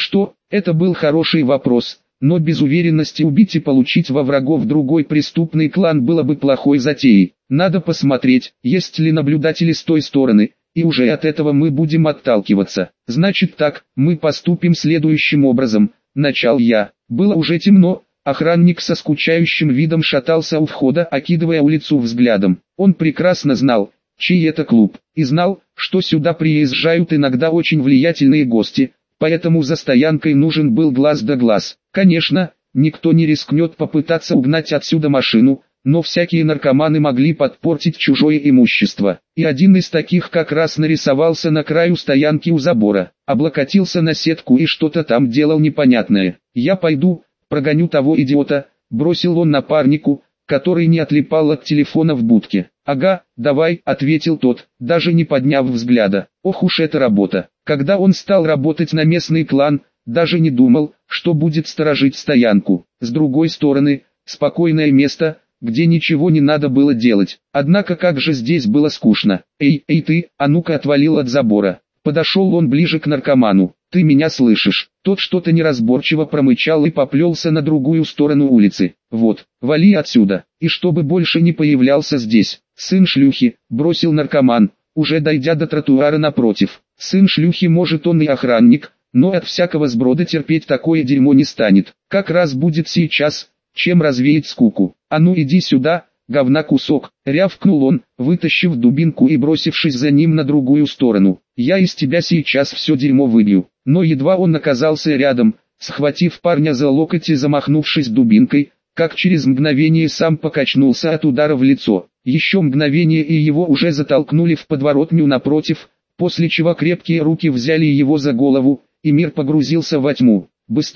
Это был хороший вопрос, но без уверенности убить и получить во врагов другой преступный клан было бы плохой затеей. Надо посмотреть, есть ли наблюдатели с той стороны, и уже от этого мы будем отталкиваться. Значит так, мы поступим следующим образом. Начал я. Было уже темно, охранник со скучающим видом шатался у входа, окидывая улицу взглядом. Он прекрасно знал, чей это клуб, и знал, что сюда приезжают иногда очень влиятельные гости, поэтому за стоянкой нужен был глаз да глаз. Конечно, никто не рискнет попытаться угнать отсюда машину, но всякие наркоманы могли подпортить чужое имущество. И один из таких как раз нарисовался на краю стоянки у забора, облокотился на сетку и что-то там делал непонятное. «Я пойду, прогоню того идиота», — бросил он напарнику, который не отлипал от телефона в будке. «Ага, давай», — ответил тот, даже не подняв взгляда. Ох уж эта работа. Когда он стал работать на местный клан, даже не думал, что будет сторожить стоянку. С другой стороны, спокойное место, где ничего не надо было делать. Однако как же здесь было скучно. «Эй ты, а ну-ка отвалил от забора». Подошел он ближе к наркоману. «Ты меня слышишь?» Тот что-то неразборчиво промычал и поплелся на другую сторону улицы. «Вот, вали отсюда, и чтобы больше не появлялся здесь. Сын шлюхи», — бросил наркоман, уже дойдя до тротуара напротив. Сын шлюхи, может, он и охранник, но от всякого сброда терпеть такое дерьмо не станет. Как раз будет сейчас, чем развеять скуку. «А ну иди сюда, говна кусок», — рявкнул он, вытащив дубинку и бросившись за ним на другую сторону. «Я из тебя сейчас все дерьмо выбью». Но едва он оказался рядом, схватив парня за локоть и замахнувшись дубинкой, как через мгновение сам покачнулся от удара в лицо. Еще мгновение и его уже затолкнули в подворотню напротив, после чего крепкие руки взяли его за голову, и мир погрузился во тьму. «Быстрее!»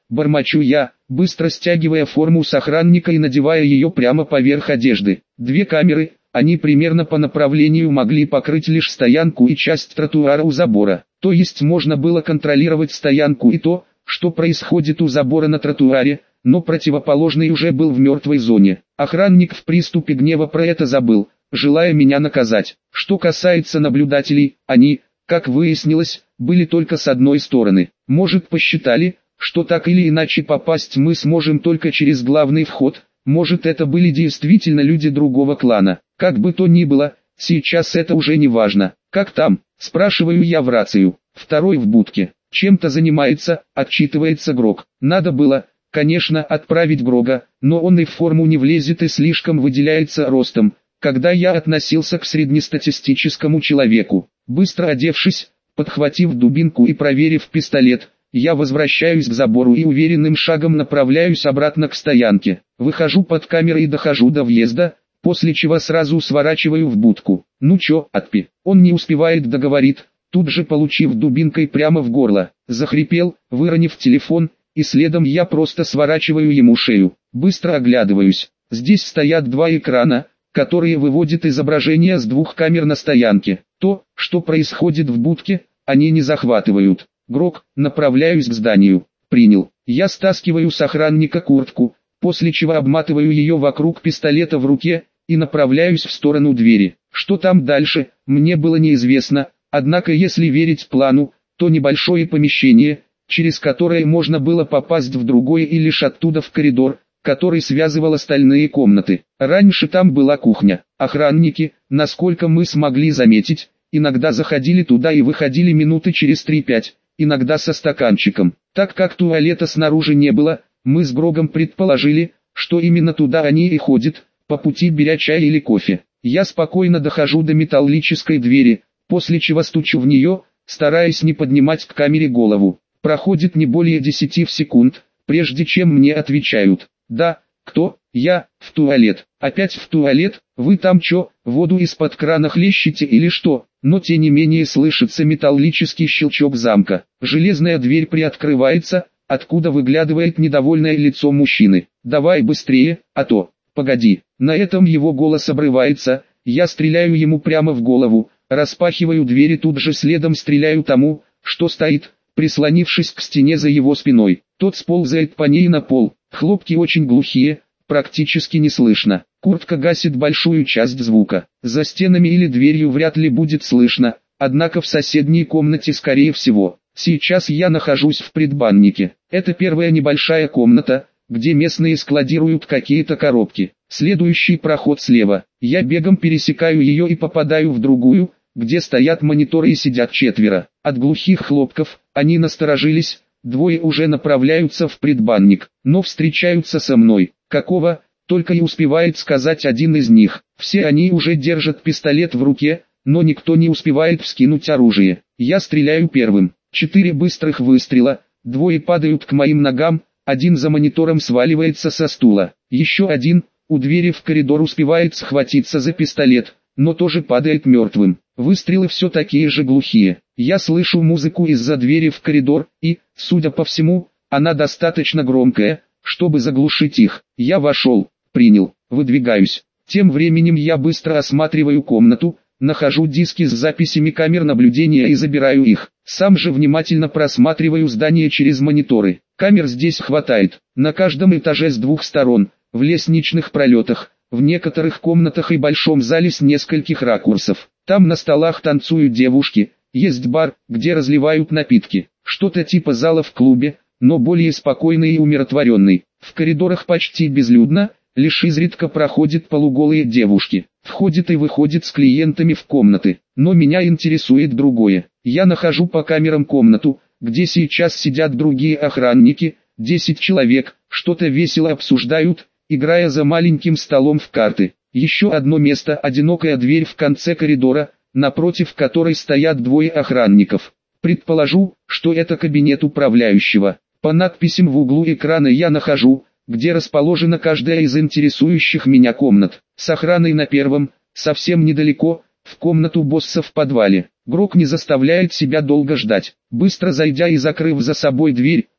бормочу я, быстро стягивая форму с охранника и надевая ее прямо поверх одежды. Две камеры, они примерно по направлению могли покрыть лишь стоянку и часть тротуара у забора. То есть можно было контролировать стоянку и то, что происходит у забора на тротуаре, но противоположный уже был в мертвой зоне. Охранник в приступе гнева про это забыл, желая меня наказать. Что касается наблюдателей, они, как выяснилось, были только с одной стороны. Может, посчитали, что так или иначе попасть мы сможем только через главный вход, может, это были действительно люди другого клана. Как бы то ни было, сейчас это уже не важно. «Как там?» – спрашиваю я в рацию. Второй в будке. «Чем-то занимается», – отчитывается Грок. Надо было, конечно, отправить Грога, но он и в форму не влезет и слишком выделяется ростом, когда я относился к среднестатистическому человеку. Быстро одевшись, подхватив дубинку и проверив пистолет, я возвращаюсь к забору и уверенным шагом направляюсь обратно к стоянке. Выхожу под камерой и дохожу до въезда, после чего сразу сворачиваю в будку. «Ну чё, отпи?» Он не успевает договорить, тут же получив дубинкой прямо в горло. Захрипел, выронив телефон, и следом я просто сворачиваю ему шею. Быстро оглядываюсь. Здесь стоят два экрана, которые выводят изображение с двух камер на стоянке. То, что происходит в будке, они не захватывают. Грок, направляюсь к зданию. Принял. Я стаскиваю с охранника куртку, после чего обматываю ее вокруг пистолета в руке, и направляюсь в сторону двери. Что там дальше, мне было неизвестно, однако если верить плану, то небольшое помещение, через которое можно было попасть в другое и лишь оттуда в коридор, который связывал остальные комнаты. Раньше там была кухня. Охранники, насколько мы смогли заметить, иногда заходили туда и выходили минуты через 3-5, иногда со стаканчиком. Так как туалета снаружи не было, мы с Грогом предположили, что именно туда они и ходят, по пути беря чай или кофе. Я спокойно дохожу до металлической двери, после чего стучу в нее, стараясь не поднимать к камере голову. Проходит не более 10 секунд, прежде чем мне отвечают. «Да, кто?» «Я, в туалет». «Опять в туалет? Вы там чё, воду из-под крана хлещете или что?» Но тем не менее слышится металлический щелчок замка. Железная дверь приоткрывается, откуда выглядывает недовольное лицо мужчины. «Давай быстрее, а то...» «Погоди». На этом его голос обрывается, я стреляю ему прямо в голову, распахиваю дверь и тут же следом стреляю тому, что стоит, прислонившись к стене за его спиной. Тот сползает по ней на пол. Хлопки очень глухие, практически не слышно. Куртка гасит большую часть звука. За стенами или дверью вряд ли будет слышно, однако в соседней комнате скорее всего. Сейчас я нахожусь в предбаннике. Это первая небольшая комната, где местные складируют какие-то коробки. Следующий проход слева. Я бегом пересекаю ее и попадаю в другую, где стоят мониторы и сидят 4. От глухих хлопков они насторожились. Двое уже направляются в предбанник, но встречаются со мной. «Какого?» — только и успевает сказать один из них. Все они уже держат пистолет в руке, но никто не успевает вскинуть оружие. Я стреляю первым. 4 быстрых выстрела, двое падают к моим ногам, один за монитором сваливается со стула. Еще один, у двери в коридор успевает схватиться за пистолет, но тоже падает мертвым. Выстрелы все такие же глухие. Я слышу музыку из-за двери в коридор, и, судя по всему, она достаточно громкая, чтобы заглушить их. Я вошел, принял, выдвигаюсь. Тем временем я быстро осматриваю комнату, нахожу диски с записями камер наблюдения и забираю их. Сам же внимательно просматриваю здание через мониторы. Камер здесь хватает, на каждом этаже с 2 сторон, в лестничных пролетах, в некоторых комнатах и большом зале с нескольких ракурсов. Там на столах танцуют девушки, есть бар, где разливают напитки. Что-то типа зала в клубе, но более спокойный и умиротворенный. В коридорах почти безлюдно, лишь изредка проходят полуголые девушки. Входит и выходит с клиентами в комнаты. Но меня интересует другое. Я нахожу по камерам комнату, где сейчас сидят другие охранники, 10 человек, что-то весело обсуждают, играя за маленьким столом в карты. Еще одно место, одинокая дверь в конце коридора, напротив которой стоят 2 охранников. Предположу, что это кабинет управляющего. По надписям в углу экрана я нахожу, где расположена каждая из интересующих меня комнат. С охраной на первом, совсем недалеко, в комнату босса в подвале. Грок не заставляет себя долго ждать. Быстро зайдя и закрыв за собой дверь,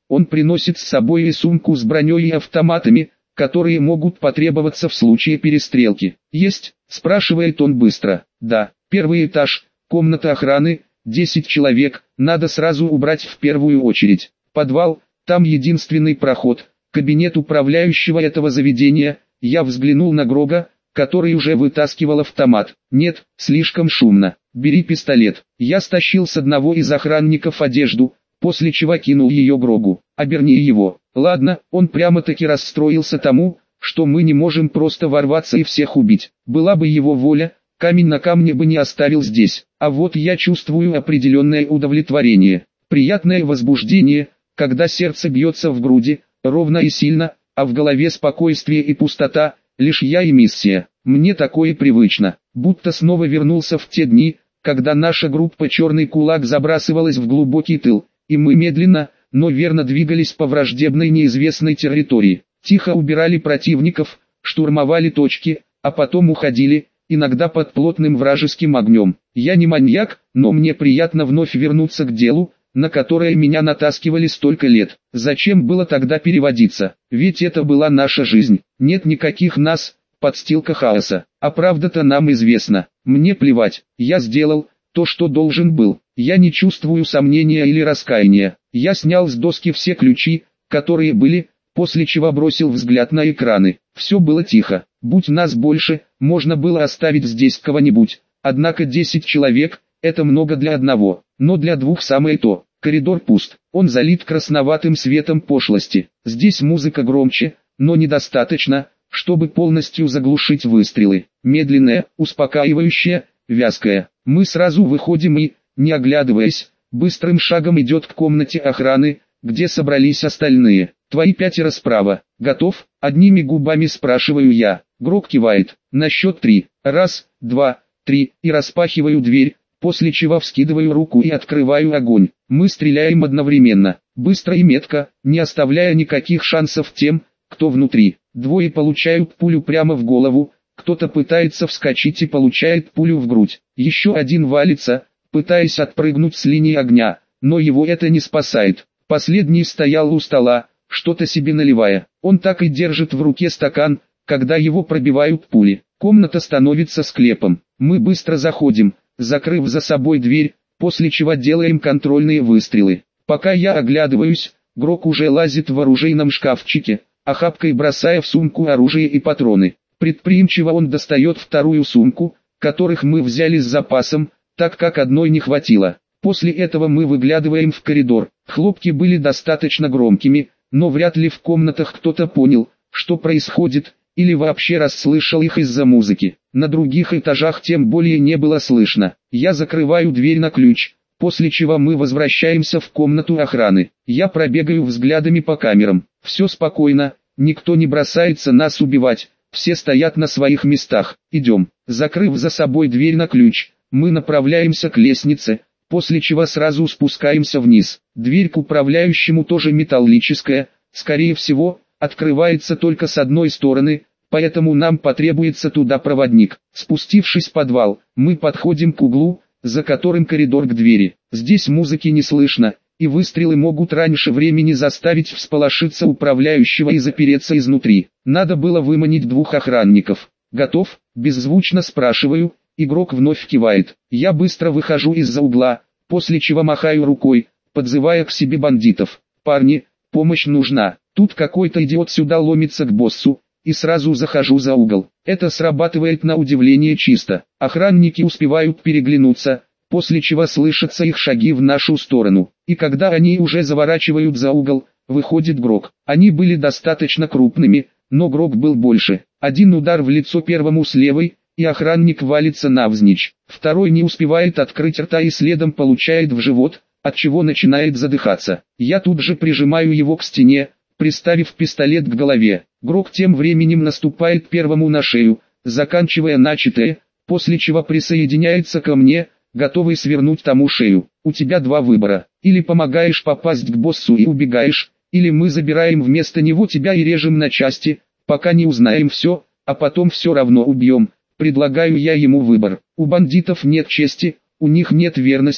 Он приносит с собой и сумку с броней и автоматами, которые могут потребоваться в случае перестрелки. «Есть?» – спрашивает он быстро. «Да, первый этаж, комната охраны, 10 человек, надо сразу убрать в первую очередь. Подвал, там единственный проход, кабинет управляющего этого заведения». Я взглянул на Грога, который уже вытаскивал автомат. «Нет, слишком шумно. Бери пистолет». Я стащил с одного из охранников одежду, после чего кинул ее Грогу. «Оберни его». Ладно, он прямо-таки расстроился тому, что мы не можем просто ворваться и всех убить. Была бы его воля, камень на камне бы не оставил здесь. А вот я чувствую определенное удовлетворение. Приятное возбуждение, когда сердце бьется в груди, ровно и сильно, а в голове спокойствие и пустота, лишь я и миссия. Мне такое привычно, будто снова вернулся в те дни, когда наша группа «Черный кулак» забрасывалась в глубокий тыл, и мы медленно, но верно двигались по враждебной неизвестной территории. Тихо убирали противников, штурмовали точки, а потом уходили, иногда под плотным вражеским огнем. Я не маньяк, но мне приятно вновь вернуться к делу, на которое меня натаскивали столько лет. Зачем было тогда переводиться? Ведь это была наша жизнь. Нет никаких нас, подстилка хаоса. А правда-то нам известна. Мне плевать. Я сделал то, что должен был. Я не чувствую сомнения или раскаяния. Я снял с доски все ключи, которые были, после чего бросил взгляд на экраны. Все было тихо. Будь нас больше, можно было оставить здесь кого-нибудь. Однако 10 человек – это много для одного, но для двух самое то. Коридор пуст, он залит красноватым светом пошлости. Здесь музыка громче, но недостаточно, чтобы полностью заглушить выстрелы. Медленная, успокаивающая, вязкая. Мы сразу выходим и, не оглядываясь, быстрым шагом идет к комнате охраны, где собрались остальные. «Твои 5 справа. Готов?» — одними губами спрашиваю я. Грог кивает. «На счет 3. 1, 2, 3» и распахиваю дверь, после чего вскидываю руку и открываю огонь. Мы стреляем одновременно, быстро и метко, не оставляя никаких шансов тем, кто внутри. Двое получают пулю прямо в голову, кто-то пытается вскочить и получает пулю в грудь. Еще один валится, пытаясь отпрыгнуть с линии огня, но его это не спасает. Последний стоял у стола, что-то себе наливая. Он так и держит в руке стакан, когда его пробивают пули. Комната становится склепом. Мы быстро заходим, закрыв за собой дверь, после чего делаем контрольные выстрелы. Пока я оглядываюсь, Грог уже лазит в оружейном шкафчике, охапкой бросая в сумку оружие и патроны. Предприимчиво он достает вторую сумку, которых мы взяли с запасом, так как одной не хватило. После этого мы выглядываем в коридор. Хлопки были достаточно громкими, но вряд ли в комнатах кто-то понял, что происходит, или вообще расслышал их из-за музыки. На других этажах тем более не было слышно. Я закрываю дверь на ключ, после чего мы возвращаемся в комнату охраны. Я пробегаю взглядами по камерам. Все спокойно, никто не бросается нас убивать, все стоят на своих местах. Идем. Закрыв за собой дверь на ключ, мы направляемся к лестнице, после чего сразу спускаемся вниз. Дверь к управляющему тоже металлическая, скорее всего, открывается только с одной стороны, поэтому нам потребуется туда проводник. Спустившись в подвал, мы подходим к углу, за которым коридор к двери. Здесь музыки не слышно, и выстрелы могут раньше времени заставить всполошиться управляющего и запереться изнутри. Надо было выманить 2 охранников. «Готов?» – беззвучно спрашиваю, игрок вновь кивает. Я быстро выхожу из-за угла, после чего махаю рукой, подзывая к себе бандитов. «Парни, помощь нужна». Тут какой-то идиот сюда ломится к боссу, и сразу захожу за угол. Это срабатывает на удивление чисто. Охранники успевают переглянуться, после чего слышатся их шаги в нашу сторону. И когда они уже заворачивают за угол, выходит Грог. Они были достаточно крупными, но Грог был больше. Один удар в лицо первому с левой, и охранник валится навзничь. Второй не успевает открыть рта и следом получает в живот, отчего начинает задыхаться. Я тут же прижимаю его к стене, приставив пистолет к голове. Грог тем временем наступает первому на шею, заканчивая начатое, после чего присоединяется ко мне, готовый свернуть тому шею. У тебя 2 выбора: или помогаешь попасть к боссу и убегаешь, или мы забираем вместо него тебя и режем на части, пока не узнаем все, а потом все равно убьем. Предлагаю я ему выбор. У бандитов нет чести, у них нет верности,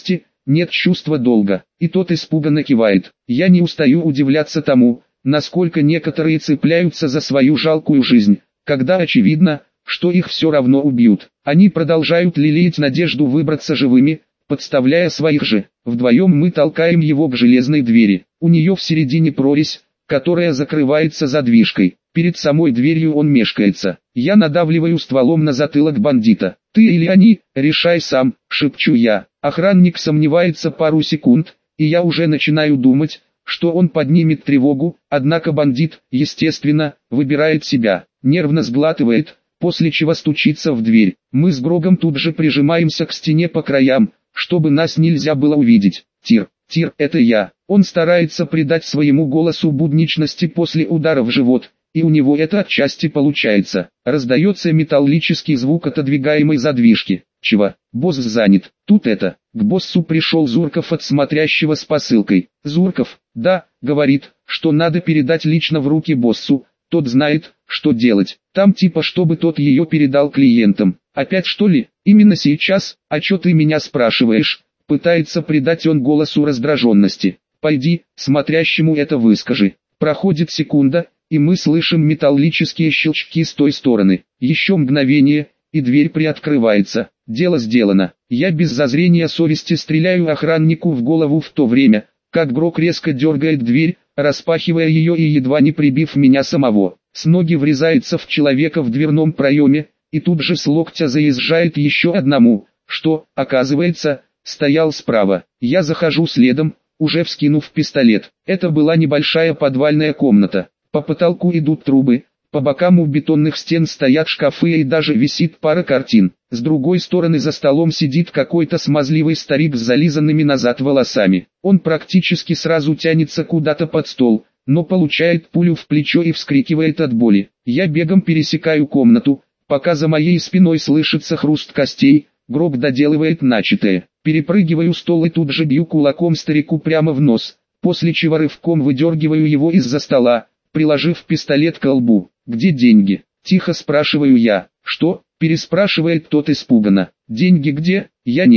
нет чувства долга. И тот испуганно кивает. Я не устаю удивляться тому, насколько некоторые цепляются за свою жалкую жизнь, когда очевидно, что их все равно убьют. Они продолжают лелеять надежду выбраться живыми, подставляя своих же. Вдвоем мы толкаем его к железной двери. У нее в середине прорезь, которая закрывается задвижкой. Перед самой дверью он мешкается. Я надавливаю стволом на затылок бандита. «Ты или они, решай сам», — шепчу я. Охранник сомневается пару секунд, и я уже начинаю думать, что он поднимет тревогу, однако бандит, естественно, выбирает себя. Нервно сглатывает, после чего стучится в дверь. Мы с Грогом тут же прижимаемся к стене по краям, чтобы нас нельзя было увидеть. «Тир, Тир, это я». Он старается придать своему голосу будничности после удара в живот, и у него это отчасти получается. Раздается металлический звук отодвигаемой задвижки. «Чего? Босс занят. Тут это». К боссу пришел Зурков от смотрящего с посылкой. Зурков, да, говорит, что надо передать лично в руки боссу. Тот знает, что делать. Там типа чтобы тот ее передал клиентам. Опять что ли? Именно сейчас? А чё ты меня спрашиваешь? Пытается придать он голосу раздраженности. Пойди, смотрящему это выскажи. Проходит секунда, и мы слышим металлические щелчки с той стороны. Еще мгновение, и дверь приоткрывается. Дело сделано. Я без зазрения совести стреляю охраннику в голову в то время, как Грок резко дергает дверь, распахивая ее и едва не прибив меня самого. С ноги врезается в человека в дверном проеме, и тут же с локтя заезжает еще одному, что, оказывается, стоял справа. Я захожу следом, уже вскинув пистолет. Это была небольшая подвальная комната. По потолку идут трубы, по бокам у бетонных стен стоят шкафы и даже висит пара картин. С другой стороны за столом сидит какой-то смазливый старик с зализанными назад волосами. Он практически сразу тянется куда-то под стол, но получает пулю в плечо и вскрикивает от боли. Я бегом пересекаю комнату, пока за моей спиной слышится хруст костей. Грок доделывает начатое. Перепрыгиваю стол и тут же бью кулаком старику прямо в нос, после чего рывком выдергиваю его из-за стола, приложив пистолет к лбу. «Где деньги?» – тихо спрашиваю я. «Что?» – переспрашивает тот испуганно. «Деньги где?»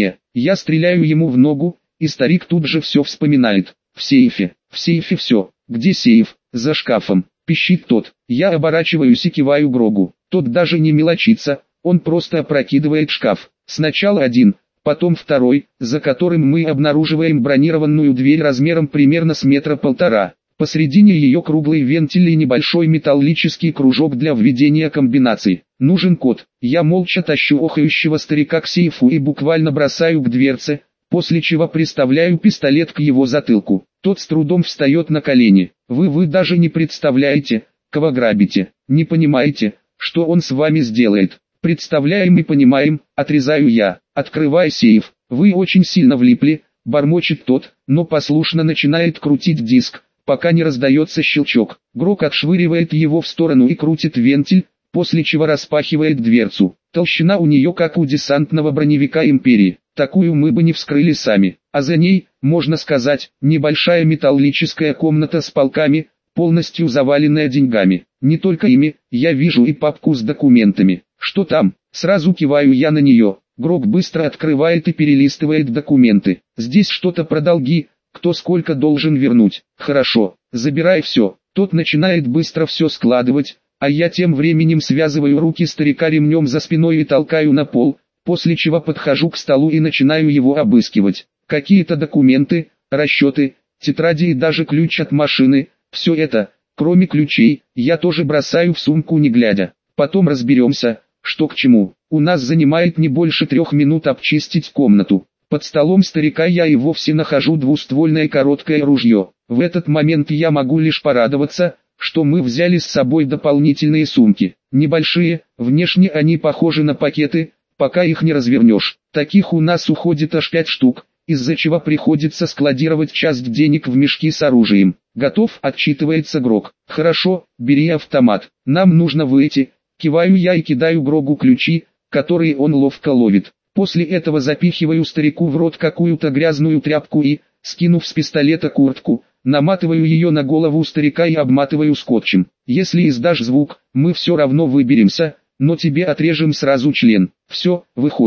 Я стреляю ему в ногу, и старик тут же все вспоминает. «В сейфе все». «Где сейф?» «За шкафом», – пищит тот. Я оборачиваюсь и киваю Грогу. Тот даже не мелочится, он просто опрокидывает шкаф. Сначала один, потом второй, за которым мы обнаруживаем бронированную дверь размером примерно с 1,5 метра. Посредине ее круглый вентиль и небольшой металлический кружок для введения комбинаций. Нужен код. Я молча тащу охающего старика к сейфу и буквально бросаю к дверце, после чего приставляю пистолет к его затылку. Тот с трудом встает на колени. Вы даже не представляете, кого грабите. Не понимаете, что он с вами сделает. Представляем и понимаем, отрезаю я. Открывай сейф. Вы очень сильно влипли, бормочет тот, но послушно начинает крутить диск, пока не раздается щелчок. Грок отшвыривает его в сторону и крутит вентиль, после чего распахивает дверцу. Толщина у нее как у десантного броневика Империи. Такую мы бы не вскрыли сами. А за ней, можно сказать, небольшая металлическая комната с полками, полностью заваленная деньгами. Не только ими, я вижу и папку с документами. Что там? Сразу киваю я на нее. Грок быстро открывает и перелистывает документы. Здесь что-то про долги, кто сколько должен вернуть. Хорошо, забирай все. Тот начинает быстро все складывать, а я тем временем связываю руки старика ремнем за спиной и толкаю на пол, после чего подхожу к столу и начинаю его обыскивать. Какие-то документы, расчеты, тетради и даже ключ от машины, все это, кроме ключей, я тоже бросаю в сумку не глядя. Потом разберемся, что к чему. У нас занимает не больше 3 минут обчистить комнату. Под столом старика я и вовсе нахожу двуствольное короткое ружье. В этот момент я могу лишь порадоваться, что мы взяли с собой дополнительные сумки. Небольшие, внешне они похожи на пакеты, пока их не развернешь. Таких у нас уходит аж 5 штук, из-за чего приходится складировать часть денег в мешки с оружием. Готов, отчитывается Грок. Хорошо, бери автомат. Нам нужно выйти. Киваю я и кидаю Грогу ключи, которые он ловко ловит. После этого запихиваю старику в рот какую-то грязную тряпку и, скинув с пистолета куртку, наматываю ее на голову старика и обматываю скотчем. Если издашь звук, мы все равно выберемся, но тебе отрежем сразу член. Все, выходим.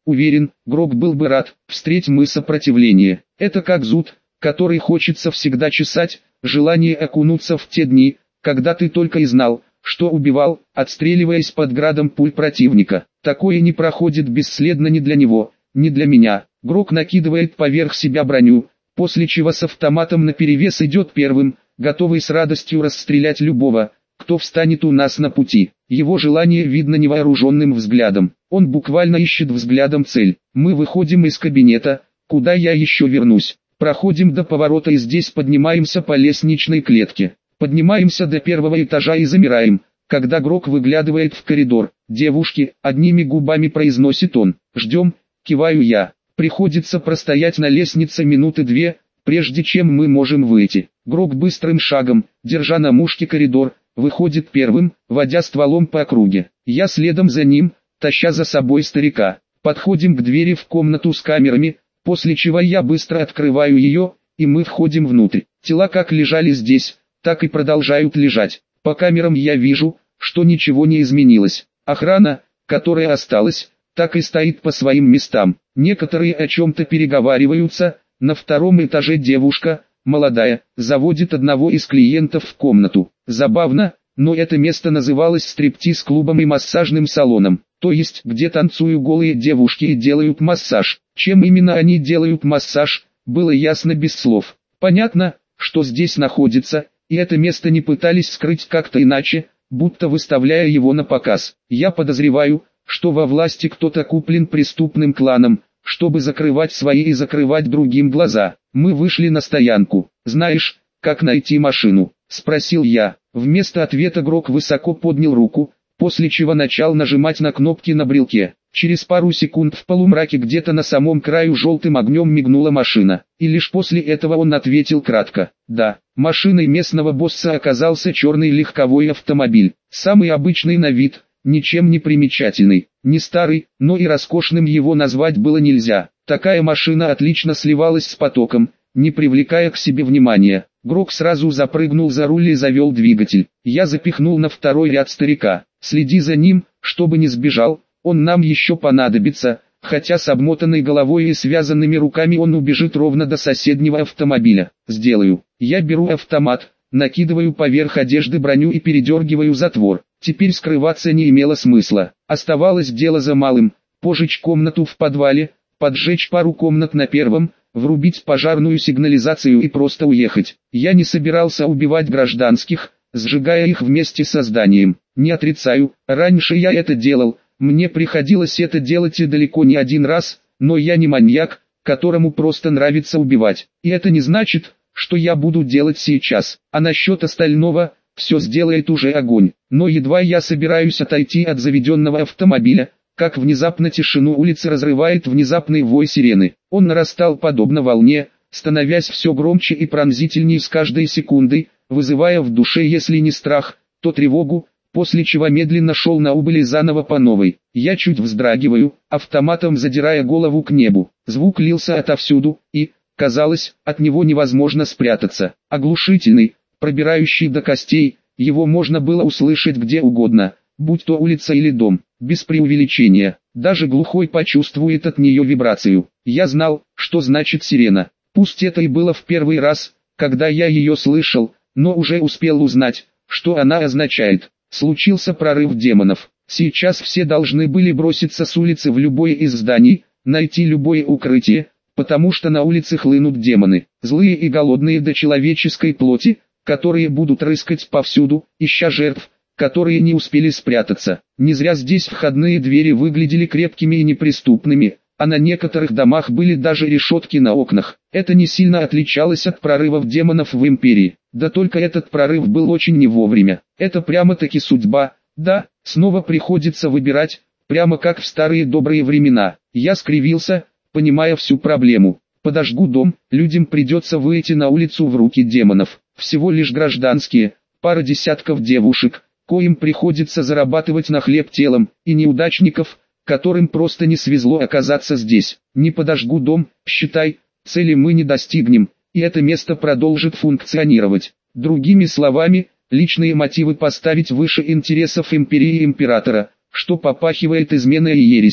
Уверен, Грок был бы рад, встреть мы сопротивление. Это как зуд, который хочется всегда чесать, желание окунуться в те дни, когда ты только и знал, что убивал, отстреливаясь под градом пуль противника. Такое не проходит бесследно ни для него, ни для меня. Грок накидывает поверх себя броню, после чего с автоматом наперевес идет первым, готовый с радостью расстрелять любого, кто встанет у нас на пути. Его желание видно невооруженным взглядом. Он буквально ищет взглядом цель. Мы выходим из кабинета, куда я еще вернусь. Проходим до поворота и здесь поднимаемся по лестничной клетке. Поднимаемся до первого этажа и замираем, когда Грок выглядывает в коридор. «Девушки», одними губами произносит он. «Ждем», киваю я. Приходится простоять на лестнице минуты две, прежде чем мы можем выйти. Грок быстрым шагом, держа на мушке коридор, выходит первым, водя стволом по округе. Я следом за ним, таща за собой старика. Подходим к двери в комнату с камерами, после чего я быстро открываю ее, и мы входим внутрь. Тела как лежали здесь, так и продолжают лежать. По камерам я вижу, что ничего не изменилось. Охрана, которая осталась, так и стоит по своим местам. Некоторые о чем-то переговариваются. На втором этаже девушка, молодая, заводит одного из клиентов в комнату. Забавно, но это место называлось стриптиз-клубом и массажным салоном. То есть, где танцуют голые девушки и делают массаж. Чем именно они делают массаж, было ясно без слов. Понятно, что здесь находится, и это место не пытались скрыть как-то иначе, будто выставляя его на показ. Я подозреваю, что во власти кто-то куплен преступным кланом, чтобы закрывать свои и закрывать другим глаза. Мы вышли на стоянку. «Знаешь, как найти машину?» – спросил я. Вместо ответа Грок высоко поднял руку, после чего начал нажимать на кнопки на брелке. Через пару секунд в полумраке где-то на самом краю желтым огнем мигнула машина. И лишь после этого он ответил кратко: «Да». Машиной местного босса оказался черный легковой автомобиль. Самый обычный на вид, ничем не примечательный. Не старый, но и роскошным его назвать было нельзя. Такая машина отлично сливалась с потоком, не привлекая к себе внимания. Грок сразу запрыгнул за руль и завел двигатель. Я запихнул на второй ряд старика. «Следи за ним, чтобы не сбежал, он нам еще понадобится», хотя с обмотанной головой и связанными руками он убежит ровно до соседнего автомобиля. «Сделаю». Я беру автомат, накидываю поверх одежды броню и передергиваю затвор. Теперь скрываться не имело смысла. Оставалось дело за малым: пожечь комнату в подвале, поджечь пару комнат на первом, врубить пожарную сигнализацию и просто уехать. Я не собирался убивать гражданских, сжигая их вместе со зданием. Не отрицаю, раньше я это делал, мне приходилось это делать и далеко не один раз, но я не маньяк, которому просто нравится убивать. И это не значит, что я буду делать сейчас. А насчет остального, все сделает уже огонь. Но едва я собираюсь отойти от заведенного автомобиля, как внезапно тишину улицы разрывает внезапный вой сирены. Он нарастал подобно волне, становясь все громче и пронзительнее с каждой секундой, вызывая в душе если не страх, то тревогу, после чего медленно шел на убыль и заново по новой. Я чуть вздрагиваю, автоматом задирая голову к небу. Звук лился отовсюду, и, казалось, от него невозможно спрятаться. Оглушительный, пробирающий до костей, его можно было услышать где угодно, будь то улица или дом, без преувеличения. Даже глухой почувствует от нее вибрацию. Я знал, что значит сирена. Пусть это и было в первый раз, когда я ее слышал, но уже успел узнать, что она означает. Случился прорыв демонов. Сейчас все должны были броситься с улицы в любое из зданий, найти любое укрытие, потому что на улице хлынут демоны, злые и голодные до человеческой плоти, которые будут рыскать повсюду, ища жертв, которые не успели спрятаться. Не зря здесь входные двери выглядели крепкими и неприступными, а на некоторых домах были даже решетки на окнах. Это не сильно отличалось от прорывов демонов в Империи. Да только этот прорыв был очень не вовремя. Это прямо-таки судьба. Да, снова приходится выбирать, прямо как в старые добрые времена. Я скривился, понимая всю проблему. Подожгу дом, людям придется выйти на улицу в руки демонов. Всего лишь гражданские, пара десятков девушек, коим приходится зарабатывать на хлеб телом, и неудачников, которым просто не свезло оказаться здесь. Не подожгу дом, считай, цели мы не достигнем, и это место продолжит функционировать. Другими словами, личные мотивы поставить выше интересов империи и императора, что попахивает изменой и ересью.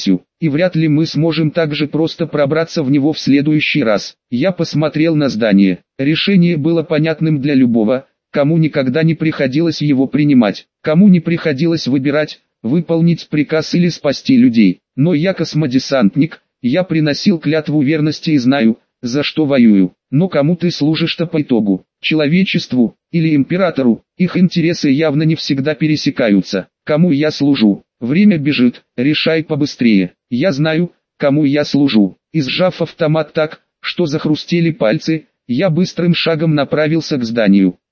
и вряд ли мы сможем так же просто пробраться в него в следующий раз. Я посмотрел на здание. Решение было понятным для любого, кому никогда не приходилось его принимать, кому не приходилось выбирать, выполнить приказ или спасти людей. Но я космодесантник, я приносил клятву верности и знаю, за что воюю. Но кому ты служишь-то по итогу? Человечеству или императору? Их интересы явно не всегда пересекаются. Кому я служу? Время бежит, решай побыстрее. Я знаю, кому я служу. И сжав автомат так, что захрустели пальцы, я быстрым шагом направился к зданию.